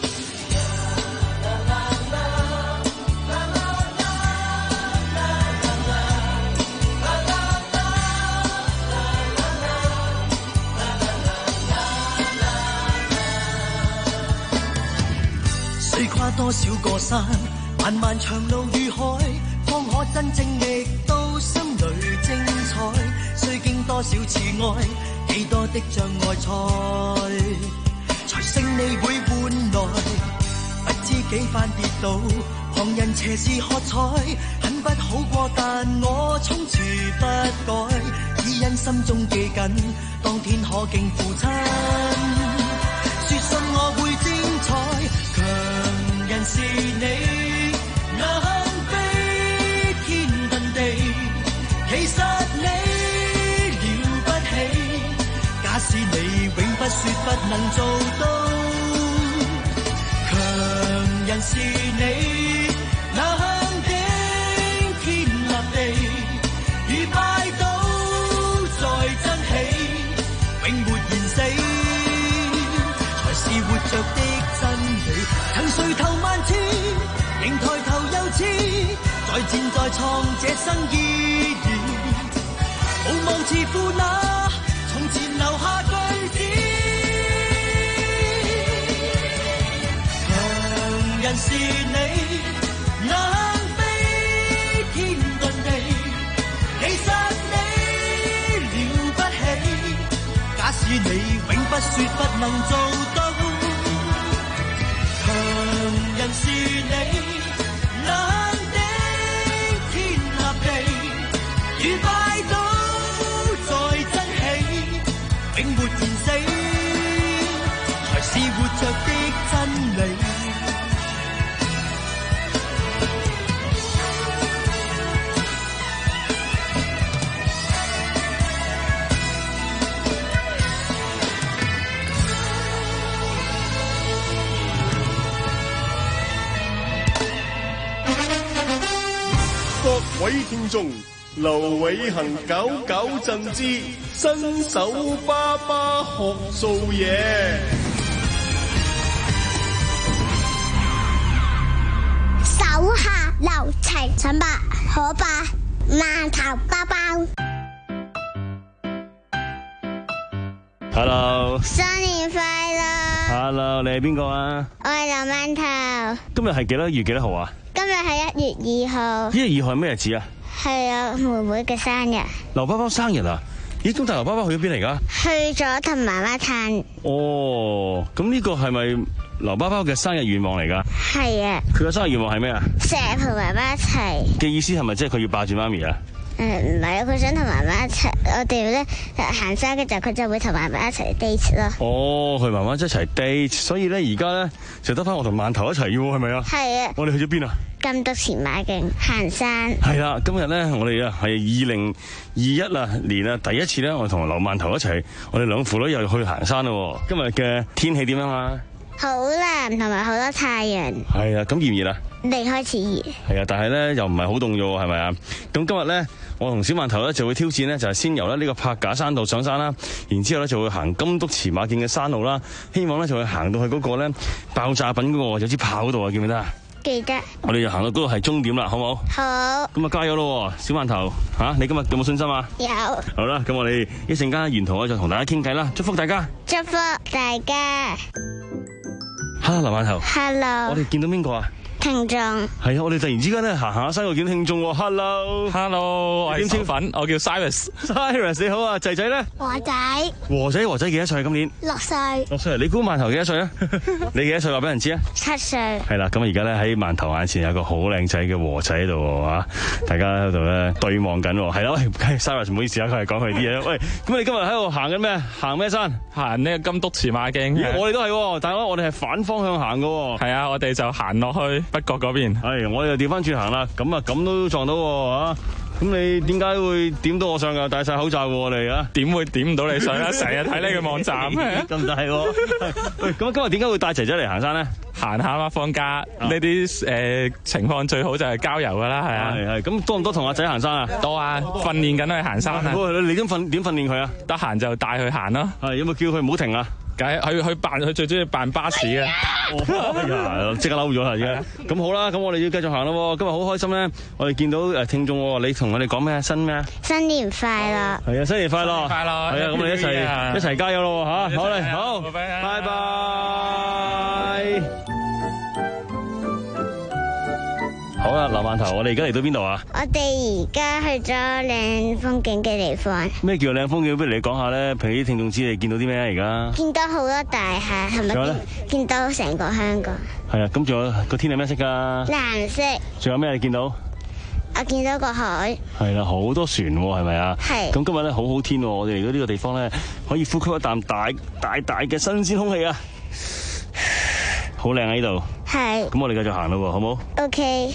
水跨多少個山，漫漫長路與海，方可真正覓到心裏精彩。須經多少次愛，幾多的障礙賽，才勝利會換來。不知幾番跌倒，旁人斜視喝彩，很不好過，但我從此不改，只因心中記緊，當天可敬父親，說信我會精彩。強人是你，能飛天遁地，其實你了不起。假使你永不說不能做到，強人是你，能頂天立地，如拜倒再珍惜，永沒言死，才是活着的真理。曾垂頭萬次，仍抬頭又似，再戰再創這生意義，無望自負那從前留下句子。強人是你，能飛天遁地，其實你了不起。假使你永不說不能做到，強人是你，能頂天立地，如拜倒再珍惜，永沒言死，才是活着的真理。 各位聽眾，劉偉恒搞搞震之新手爸爸學做嘢。 手下留情，陳伯可伯饅頭包包。 Hello， 新年快樂。 Hello， 你係邊個啊？ 我係劉饅頭。 今日係幾多月幾多號啊？ 今日係一月二號。 一月二號係咩日子啊？ 係啊，妹妹嘅生日。 劉包包生日啊？咦，咁但係劉包包去咗邊嚟噶？ 去咗同媽媽嘆。 哦，咁呢個係咪劉包包嘅生日願望嚟噶？ 係啊。 佢嘅生日願望係咩啊？ 成日同媽媽一齊。 嘅意思係咪即係佢要霸住媽咪啊？ 誒，唔係啊，佢想同媽媽一齊。我哋咧行山嘅時候，佢就會同媽媽一齊 date 咯。 哦，佢媽媽一齊 date，所以咧而家咧就得翻我同饅頭一齊要，係咪啊？ 係啊。 我哋去咗邊啊？ 金督前馬徑行山。係啦，今日咧我哋啊係二零二一啊年啊第一次咧，我哋同劉饅頭一齊，我哋兩父女又去行山咯。今日嘅天氣點樣啊？ 好藍同埋好多太陽。 係啊，咁熱唔熱啊？ 未開始熱。 係啊，但係咧又唔係好凍啫，係咪啊？咁今日咧，我同小饅頭咧就會挑戰咧，就係先由咧呢個柏架山道上山啦，然之後咧就會行金督馳馬徑嘅山路啦，希望咧就會行到去嗰個咧爆炸品嗰個有支炮嗰度啊，記唔記得啊？ 記得。 我哋就行到嗰度係終點啦，好唔好？ 好。 咁啊加油咯，小饅頭吓、啊，你今日有冇信心啊？ 有。 好啦，咁我哋一陣間沿途我就同大家傾偈啦，祝福大家。 祝福大家。 Hello， 劉饅頭。 Hello。 我哋見到邊個啊？ 聽眾係啊！我哋突然之間咧行行下山，我見到聽眾喎。Hello，Hello， 我係小粉，我叫 Cyrus。Cyrus 你好啊，仔仔咧？ 和仔。 和仔，和仔幾多歲？今年六歲。 六歲，你估饅頭幾多歲啊？你幾多歲？話俾人知啊？ 七歲。係啦，咁而家咧喺饅頭眼前有個好靚仔嘅和仔喺度啊！大家喺度咧對望緊，係啦。喂 ，Cyrus 唔好意思啊，佢係講佢啲嘢。喂，咁你今日喺度行緊咩？行咩山？ 行呢個金督馳馬徑。 我哋都係，但係我哋係反方向行嘅。 係啊，我哋就行落去。 北角嗰邊。 係，我又調翻轉行啦。咁啊，咁都撞到喎嚇。咁你點解會點到我上㗎？戴晒口罩喎，我哋啊， 點會點唔到你上啊？成日睇你個網站， 咁就係喎。喂，咁今日點解會帶仔仔嚟行山咧？ 行下嘛，放假呢啲誒情況最好就係郊遊㗎啦，係啊。 係係。咁多唔多同阿仔行山啊？ 多啊，訓練緊去行山啊。 你點訓點訓練佢啊？ 得閒就帶佢行咯。 係，有冇叫佢唔好停啊？ 梗係佢佢扮佢最中意扮巴士啊！ 哎呀，即刻嬲咗啦！而家咁好啦，咁我哋要繼續行咯。今日好開心咧，我哋見到誒聽眾，你同我哋講咩新咩啊？ 新年快樂！ 係啊，新年快樂！ 快樂！ 係啊，咁我哋一齊一齊加油咯嚇！好嚟，好，拜拜。好啦，劉饅頭，我哋而家嚟到邊度啊？ 我哋而家去咗靚風景嘅地方。 咩叫靚風景？不如你講下咧，俾啲聽眾知你見到啲咩啊？而家見到好多大廈，係咪？仲有咧？見到成個香港。 係啊，咁仲有個天係咩色噶？ 藍色。仲有咩你見到？ 我見到個海。係啦，好多船喎，係咪啊？係。咁今日咧好好天喎，我哋嚟到呢個地方咧，可以呼吸一啖大大大嘅新鮮空氣啊！好靚啊呢度。係。咁我哋繼續行咯，好冇 ？OK。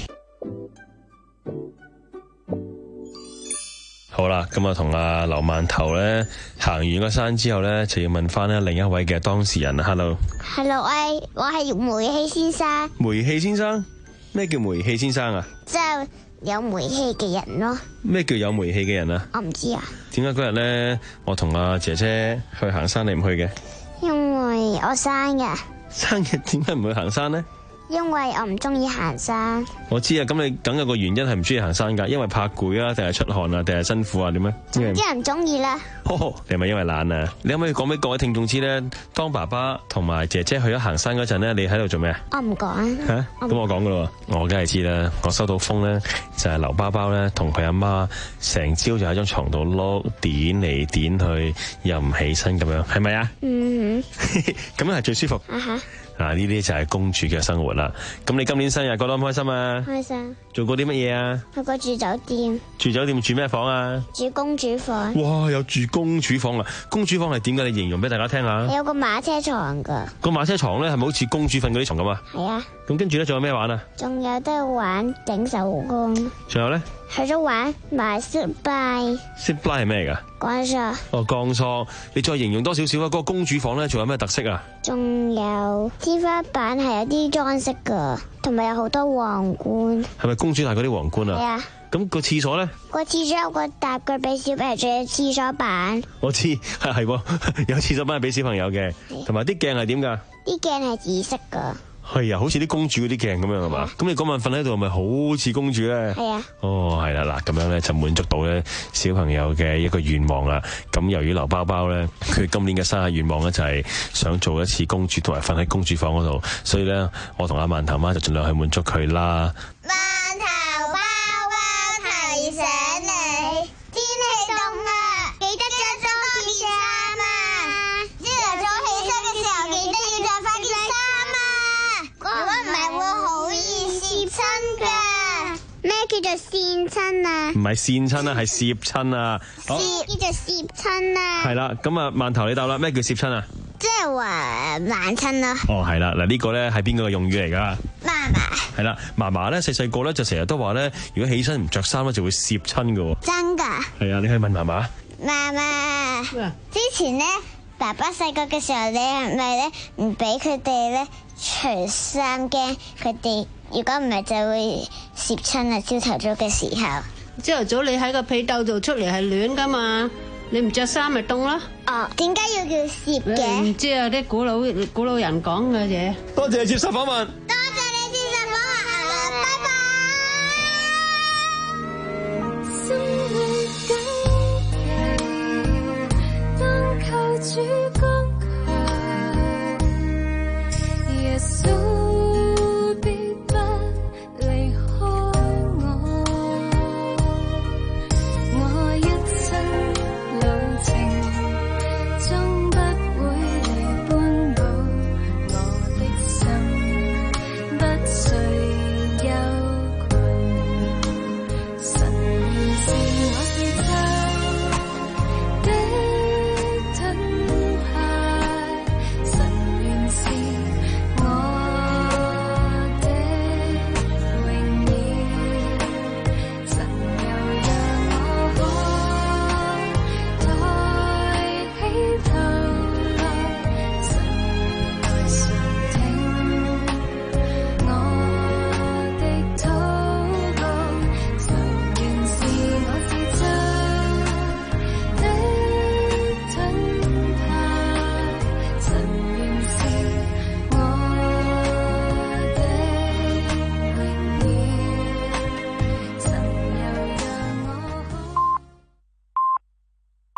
好啦，咁啊同阿劉饅頭咧行完個山之後咧，就要問翻咧另一位嘅當事人啦。Hello，Hello， 喂，我係煤氣先生。 煤氣先生？咩叫煤氣先生啊？ 即係有煤氣嘅人咯。 咩叫有煤氣嘅人啊？ 我唔知啊。 點解嗰日咧我同阿姐姐去行山，你唔去嘅？ 因為我生日。 生日點解唔去行山咧？ 因為我唔中意行山。 我知啊，咁你梗有個原因係唔中意行山噶，因為怕攰啊，定係出汗啊，定係辛苦啊，點樣？ 啲人唔中意啦。 你係咪因為懶啊？你可唔可以講俾各位聽眾知咧？當爸爸同埋姐姐去咗行山嗰陣咧，你喺度做咩啊？ 我唔講。吓， 咁我講噶咯，我梗係知啦。我收到風咧，就係劉包包咧同佢阿媽成朝就喺張床度碌點嚟點去，又唔起身咁樣，係咪啊？嗯。咁樣係最舒服。啊哈。嗱，呢啲就係公主嘅生活啦。咁你今年生日過得唔開心啊？ 開心。做過啲乜嘢啊？ 去過住酒店。 住酒店住咩房啊？ 住公主房。 哇，有住公主房啊！公主房係點解？你形容俾大家聽下。 有個馬車床噶。 個馬車床咧係咪好似公主瞓嗰啲床咁啊？係啊。咁跟住咧仲有咩玩啊？ 仲有得玩整手工。 仲有咧？ 去咗玩埋 zipline。 zipline 係咩嚟噶？鋼索。 哦，鋼索。你再形容多少少啊？嗰個公主房咧仲有咩特色啊？ 仲有天花板係有啲裝飾噶，同埋有好多皇冠。 係咪公主戴嗰啲皇冠啊？係啊。咁個廁所咧？個廁所有個搭腳俾小朋友，仲有廁所板。 我知係係喎，有廁所板係俾小朋友嘅，同埋啲鏡係點噶？ 啲鏡係紫色噶。 係啊，好似啲公主嗰啲鏡咁樣係嘛？咁你嗰晚瞓喺度係咪好似公主咧？係啊。哦，係啦，嗱，咁樣咧就滿足到咧小朋友嘅一個願望啦。咁由於劉包包咧，佢今年嘅生日願望咧就係想做一次公主，同埋瞓喺公主房嗰度，所以咧我同阿饅頭媽就盡量去滿足佢啦。 饅頭包包提醒你，天氣凍啊，記得着多件衫啊！朝頭早起身嘅時候記得要着翻件衫啊！如果唔係會好易攝親噶。咩叫做跣親啊？ 唔係跣親啊，係攝親啊。 攝叫做攝親啊。 係啦，咁啊饅頭你答啦，咩叫攝親啊？ 即係話冷親咯。 哦，係啦，嗱呢個咧係邊個嘅用語嚟噶？ 嫲嫲。係啦，嫲嫲咧細細個咧就成日都話咧，如果起身唔着衫咧就會攝親噶。 真噶？ 係啊，你可以問嫲嫲。 嫲嫲，之前咧爸爸細個嘅時候，你係咪咧唔俾佢哋咧除衫，驚佢哋如果唔係就會攝親啊？朝頭早嘅時候， 朝頭早你喺個被竇度出嚟係暖噶嘛，你唔着衫咪凍咯。 哦，點解要叫攝嘅？ 唔知啊，啲古老古老人講嘅嘢。 多謝接受訪問。 多